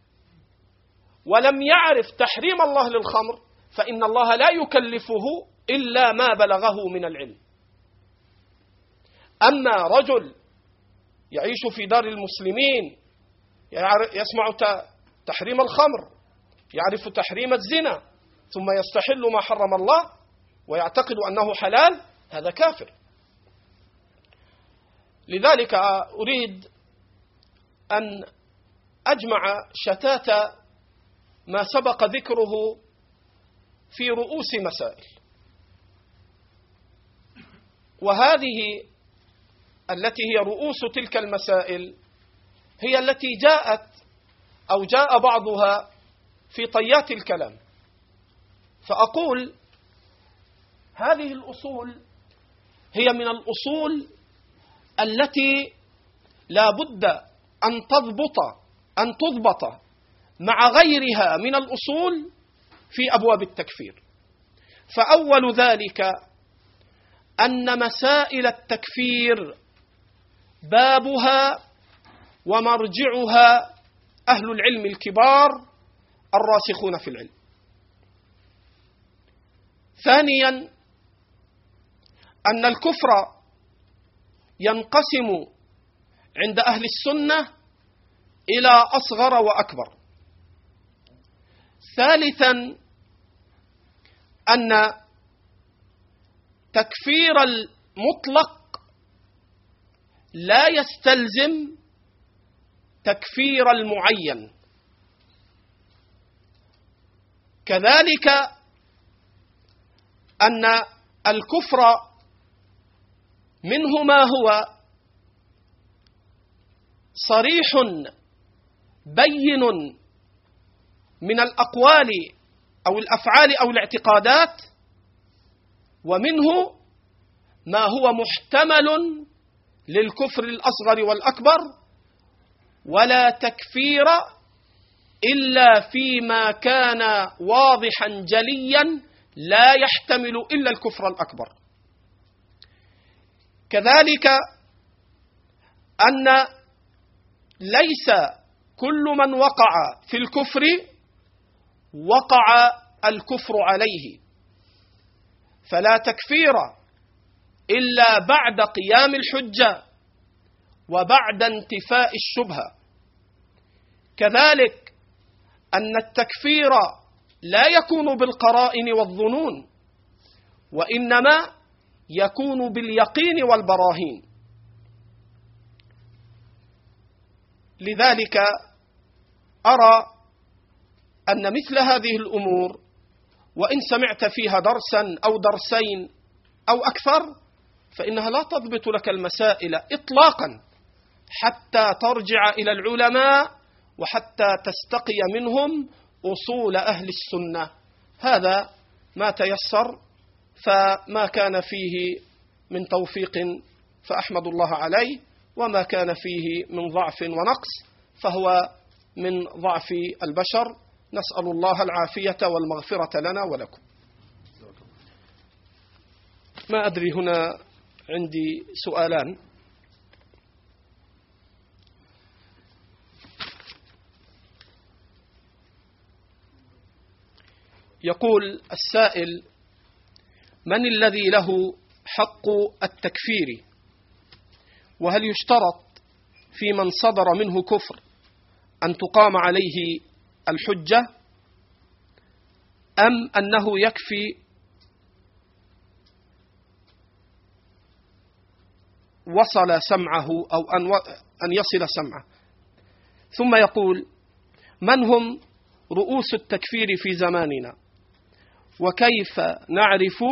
ولم يعرف تحريم الله للخمر فإن الله لا يكلفه إلا ما بلغه من العلم. أما رجل يعيش في دار المسلمين يسمع تحريم الخمر، يعرف تحريم الزنا، ثم يستحل ما حرم الله ويعتقد أنه حلال، هذا كافر. لذلك أريد أن أجمع شتات ما سبق ذكره في رؤوس مسائل، وهذه التي هي رؤوس تلك المسائل هي التي جاءت أو جاء بعضها في طيات الكلام. فأقول: هذه الأصول هي من الأصول التي لا بد أن تضبط أن تضبط مع غيرها من الأصول في أبواب التكفير. فأول ذلك أن مسائل التكفير بابها ومرجعها أهل العلم الكبار الراسخون في العلم. ثانيا أن الكفر ينقسم عند أهل السنة إلى أصغر وأكبر. ثالثا أن تكفير المطلق لا يستلزم تكفير المعين. كذلك أن الكفر منه ما هو صريح بين من الأقوال أو الأفعال أو الاعتقادات، ومنه ما هو محتمل للكفر الأصغر والأكبر، ولا تكفير إلا فيما كان واضحا جليا لا يحتمل إلا الكفر الأكبر. كذلك أن ليس كل من وقع في الكفر وقع الكفر عليه، فلا تكفير إلا بعد قيام الحجة وبعد انتفاء الشبهة. كذلك أن التكفير لا يكون بالقرائن والظنون، وإنما يكون باليقين والبراهين. لذلك أرى أن مثل هذه الأمور وإن سمعت فيها درسا أو درسين أو أكثر فإنها لا تضبط لك المسائل إطلاقا حتى ترجع إلى العلماء وحتى تستقي منهم أصول أهل السنة. هذا ما تيسر، فما كان فيه من توفيق فأحمد الله عليه، وما كان فيه من ضعف ونقص فهو من ضعف البشر. نسأل الله العافية والمغفرة لنا ولكم. ما أدري، هنا عندي سؤالان. يقول السائل: من الذي له حق التكفير؟ وهل يشترط في من صدر منه كفر أن تقام عليه الحجة، أم أنه يكفي وصل سمعه أو أن يصل سمعه؟ ثم يقول: من هم رؤوس التكفير في زماننا، وكيف نعرف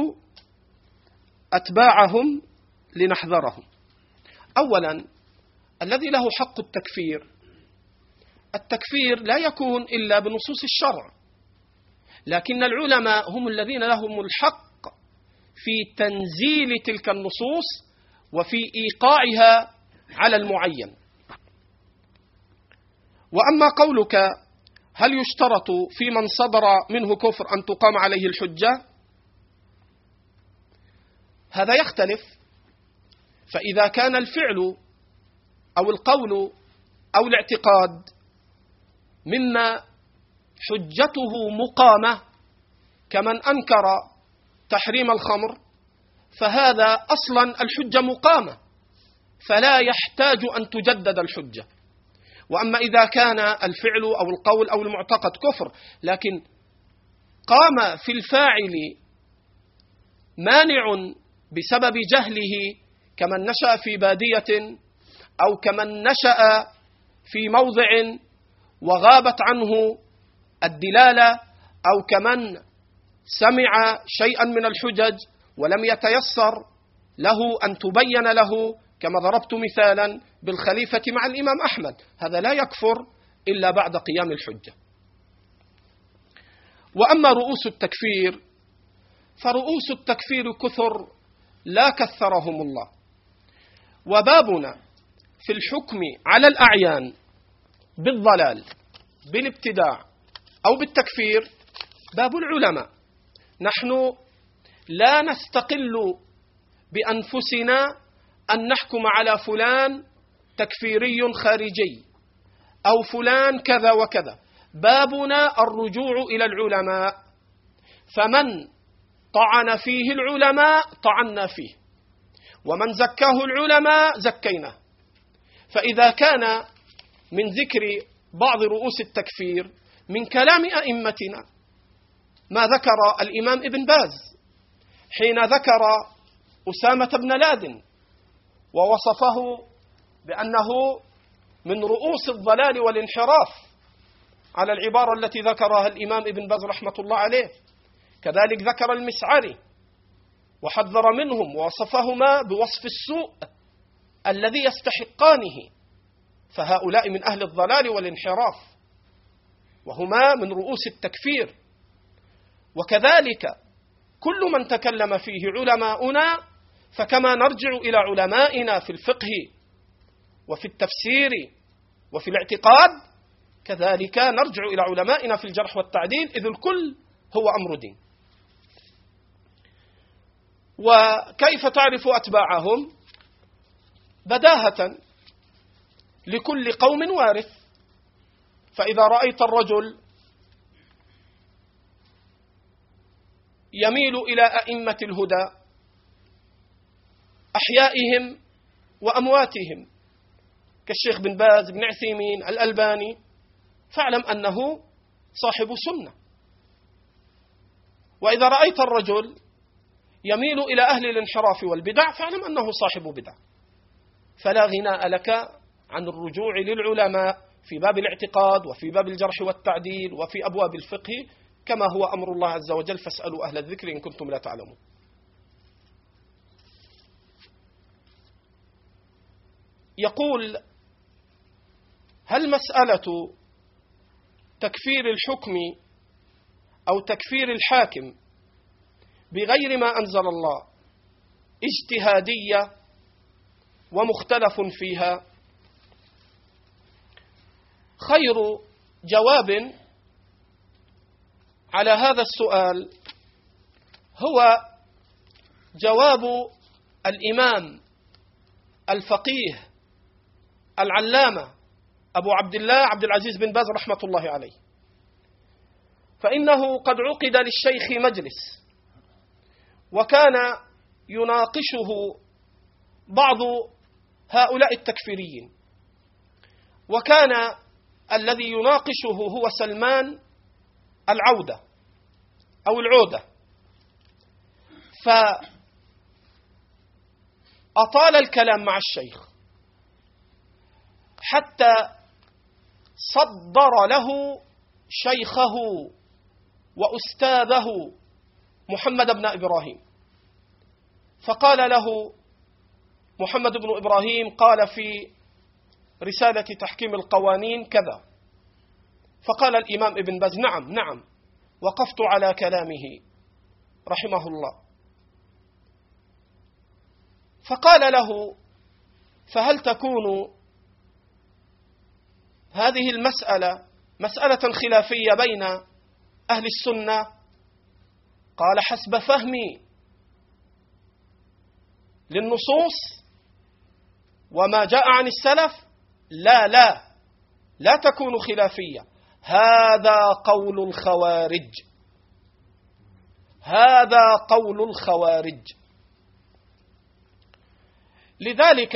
أتباعهم لنحذرهم؟ أولا، الذي له حق التكفير، التكفير لا يكون إلا بنصوص الشرع، لكن العلماء هم الذين لهم الحق في تنزيل تلك النصوص وفي إيقاعها على المعين. وأما قولك هل يشترط في من صدر منه كفر أن تقام عليه الحجة، هذا يختلف. فإذا كان الفعل أو القول أو الاعتقاد مما حجته مقامة، كمن أنكر تحريم الخمر، فهذا أصلا الحجة مقامة، فلا يحتاج أن تجدد الحجة. وأما إذا كان الفعل أو القول أو المعتقد كفر، لكن قام في الفاعل مانع بسبب جهله، كمن نشأ في بادية أو كمن نشأ في موضع وغابت عنه الدلالة، أو كمن سمع شيئا من الحجج ولم يتيسر له أن تبين له، كما ضربت مثالا بالخليفة مع الإمام أحمد، هذا لا يكفر إلا بعد قيام الحجة. وأما رؤوس التكفير، فرؤوس التكفير كثر لا كثرهم الله. وبابنا في الحكم على الأعيان بالضلال بالابتداع أو بالتكفير باب العلماء. نحن لا نستقل بأنفسنا أن نحكم على فلان تكفيري خارجي أو فلان كذا وكذا، بابنا الرجوع إلى العلماء، فمن طعن فيه العلماء طعنا فيه، ومن زكاه العلماء زكيناه. فإذا كان من ذكر بعض رؤوس التكفير من كلام أئمتنا ما ذكر الإمام ابن باز حين ذكر أسامة بن لادن ووصفه بأنه من رؤوس الضلال والانحراف على العبارة التي ذكرها الإمام ابن باز رحمة الله عليه. كذلك ذكر المسعري وحذر منهم ووصفهما بوصف السوء الذي يستحقانه، فهؤلاء من أهل الضلال والانحراف وهما من رؤوس التكفير. وكذلك كل من تكلم فيه علماؤنا، فكما نرجع إلى علمائنا في الفقه وفي التفسير وفي الاعتقاد، كذلك نرجع إلى علمائنا في الجرح والتعديل، إذ الكل هو أمر دين. وكيف تعرف أتباعهم؟ بداهة، لكل قوم وارث. فإذا رأيت الرجل يميل إلى أئمة الهدى أحيائهم وأمواتهم كالشيخ بن باز، بن عثيمين، الألباني، فاعلم أنه صاحب سنة. وإذا رأيت الرجل يميل إلى أهل الانحراف والبدع، فاعلم أنه صاحب بدع. فلا غناء لك عن الرجوع للعلماء في باب الاعتقاد وفي باب الجرح والتعديل وفي أبواب الفقه، كما هو أمر الله عز وجل: فاسألوا أهل الذكر إن كنتم لا تعلمون. يقول: هل مسألة تكفير الحكم أو تكفير الحاكم بغير ما أنزل الله اجتهادية ومختلف فيها؟ خير جواب على هذا السؤال هو جواب الإمام الفقيه العلامة أبو عبد الله عبد العزيز بن باز رحمة الله عليه. فإنه قد عقد للشيخ مجلس، وكان يناقشه بعض هؤلاء التكفيريين، وكان الذي يناقشه هو سلمان العودة أو العودة، فأطال الكلام مع الشيخ حتى صدر له شيخه وأستاذه محمد بن إبراهيم، فقال له محمد بن إبراهيم قال في رسالة تحكيم القوانين كذا، فقال الإمام ابن باز نعم نعم، وقفت على كلامه رحمه الله. فقال له فهل تكون هذه المسألة مسألة خلافية بين أهل السنة؟ قال حسب فهمي للنصوص وما جاء عن السلف لا لا لا تكون خلافية، هذا قول الخوارج، هذا قول الخوارج. لذلك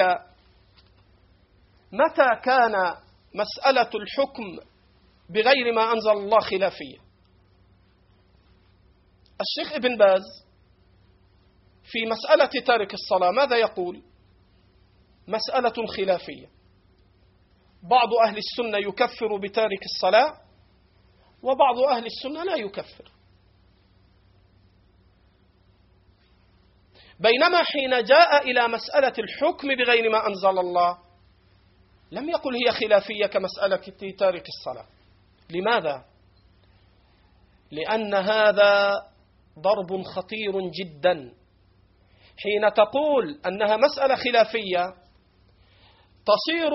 متى كان مسألة الحكم بغير ما أنزل الله خلافية، الشيخ ابن باز في مسألة تارك الصلاة ماذا يقول؟ مسألة خلافية، بعض أهل السنة يكفر بتارك الصلاة وبعض أهل السنة لا يكفر. بينما حين جاء إلى مسألة الحكم بغير ما أنزل الله لم يقل هي خلافية كمسألة تارك الصلاة. لماذا؟ لأن هذا ضرب خطير جدا. حين تقول أنها مسألة خلافية تصير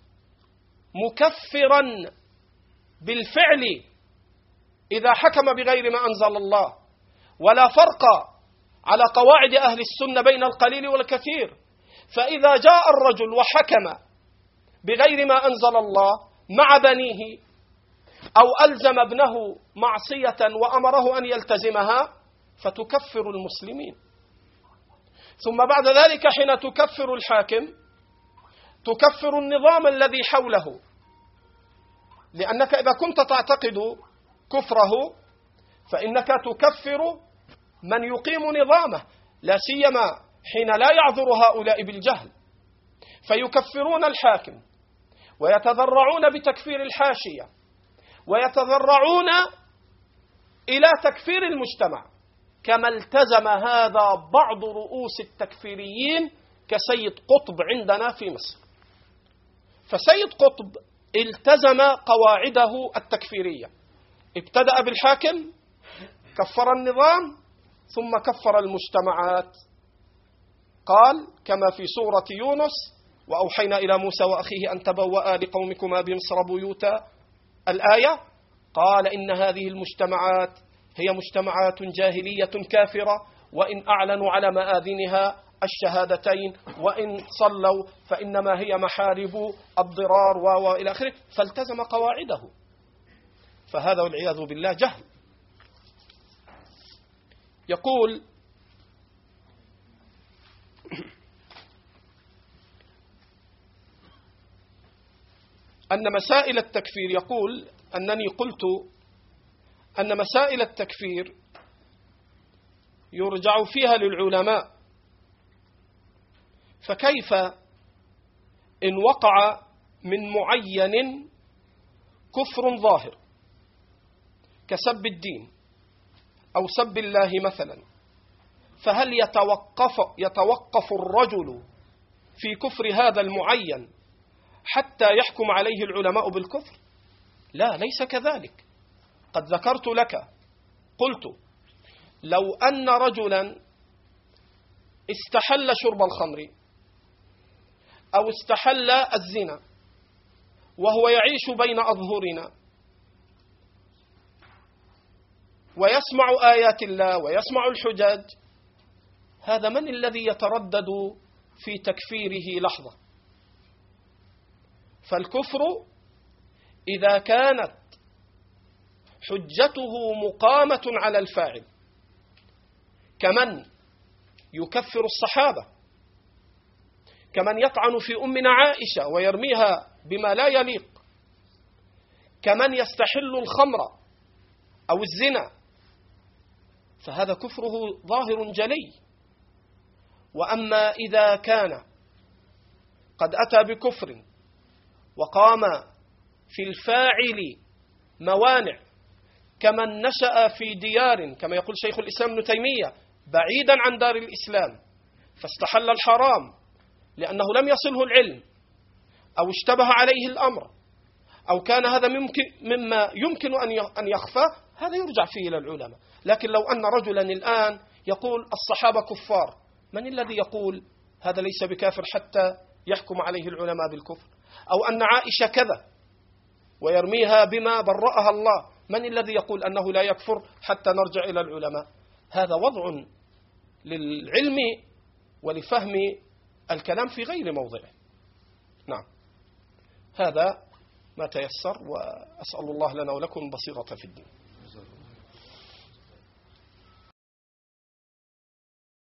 مكفرا بالفعل إذا حكم بغير ما أنزل الله، ولا فرق على قواعد أهل السنة بين القليل والكثير. فإذا جاء الرجل وحكم بغير ما أنزل الله مع بنيه أو ألزم ابنه معصية وأمره أن يلتزمها فتكفر المسلمين. ثم بعد ذلك حين تكفر الحاكم تكفر النظام الذي حوله، لأنك إذا كنت تعتقد كفره فإنك تكفر من يقيم نظامه، لا سيما حين لا يعذر هؤلاء بالجهل، فيكفرون الحاكم ويتذرعون بتكفير الحاشية ويتذرعون إلى تكفير المجتمع، كما التزم هذا بعض رؤوس التكفيريين كسيد قطب عندنا في مصر. فسيد قطب التزم قواعده التكفيرية، ابتدأ بالحاكم كفر النظام ثم كفر المجتمعات. قال كما في سورة يونس وأوحينا إلى موسى وأخيه أن تبوأ لقومكما بمصر بيوتا، الآية قال إن هذه المجتمعات هي مجتمعات جاهلية كافرة، وإن أعلنوا على مآذنها الشهادتين وإن صلوا فإنما هي محارب الضرار وإلى آخره، فالتزم قواعده. فهذا والعياذ بالله جهل. يقول أن مسائل التكفير، يقول أنني قلت أن مسائل التكفير يرجع فيها للعلماء، فكيف إن وقع من معين كفر ظاهر كسب الدين أو سب الله مثلا، فهل يتوقف, يتوقف الرجل في كفر هذا المعين حتى يحكم عليه العلماء بالكفر؟ لا، ليس كذلك. قد ذكرت لك قلت لو أن رجلا استحل شرب الخمر أو استحل الزنا وهو يعيش بين أظهرنا ويسمع آيات الله ويسمع الحجاج، هذا من الذي يتردد في تكفيره لحظة؟ فالكفر إذا كانت حجته مقامة على الفاعل، كمن يكفر الصحابة، كمن يطعن في أمنا عائشة ويرميها بما لا يليق، كمن يستحل الخمر أو الزنا، فهذا كفره ظاهر جلي. وأما إذا كان قد أتى بكفر وقام في الفاعل موانع، كمن نشأ في ديار كما يقول شيخ الإسلام ابن تيمية بعيدا عن دار الإسلام فاستحل الحرام لأنه لم يصله العلم أو اشتبه عليه الأمر أو كان هذا ممكن مما يمكن أن يخفى، هذا يرجع فيه إلى العلماء. لكن لو أن رجلا الآن يقول الصحابة كفار، من الذي يقول هذا ليس بكافر حتى يحكم عليه العلماء بالكفر؟ أو أن عائشة كذا ويرميها بما برأها الله، من الذي يقول أنه لا يكفر حتى نرجع إلى العلماء؟ هذا وضع للعلم ولفهم الكلام في غير موضعه. نعم، هذا ما تيسر، وأسأل الله لنا ولكم بصيرة في الدين.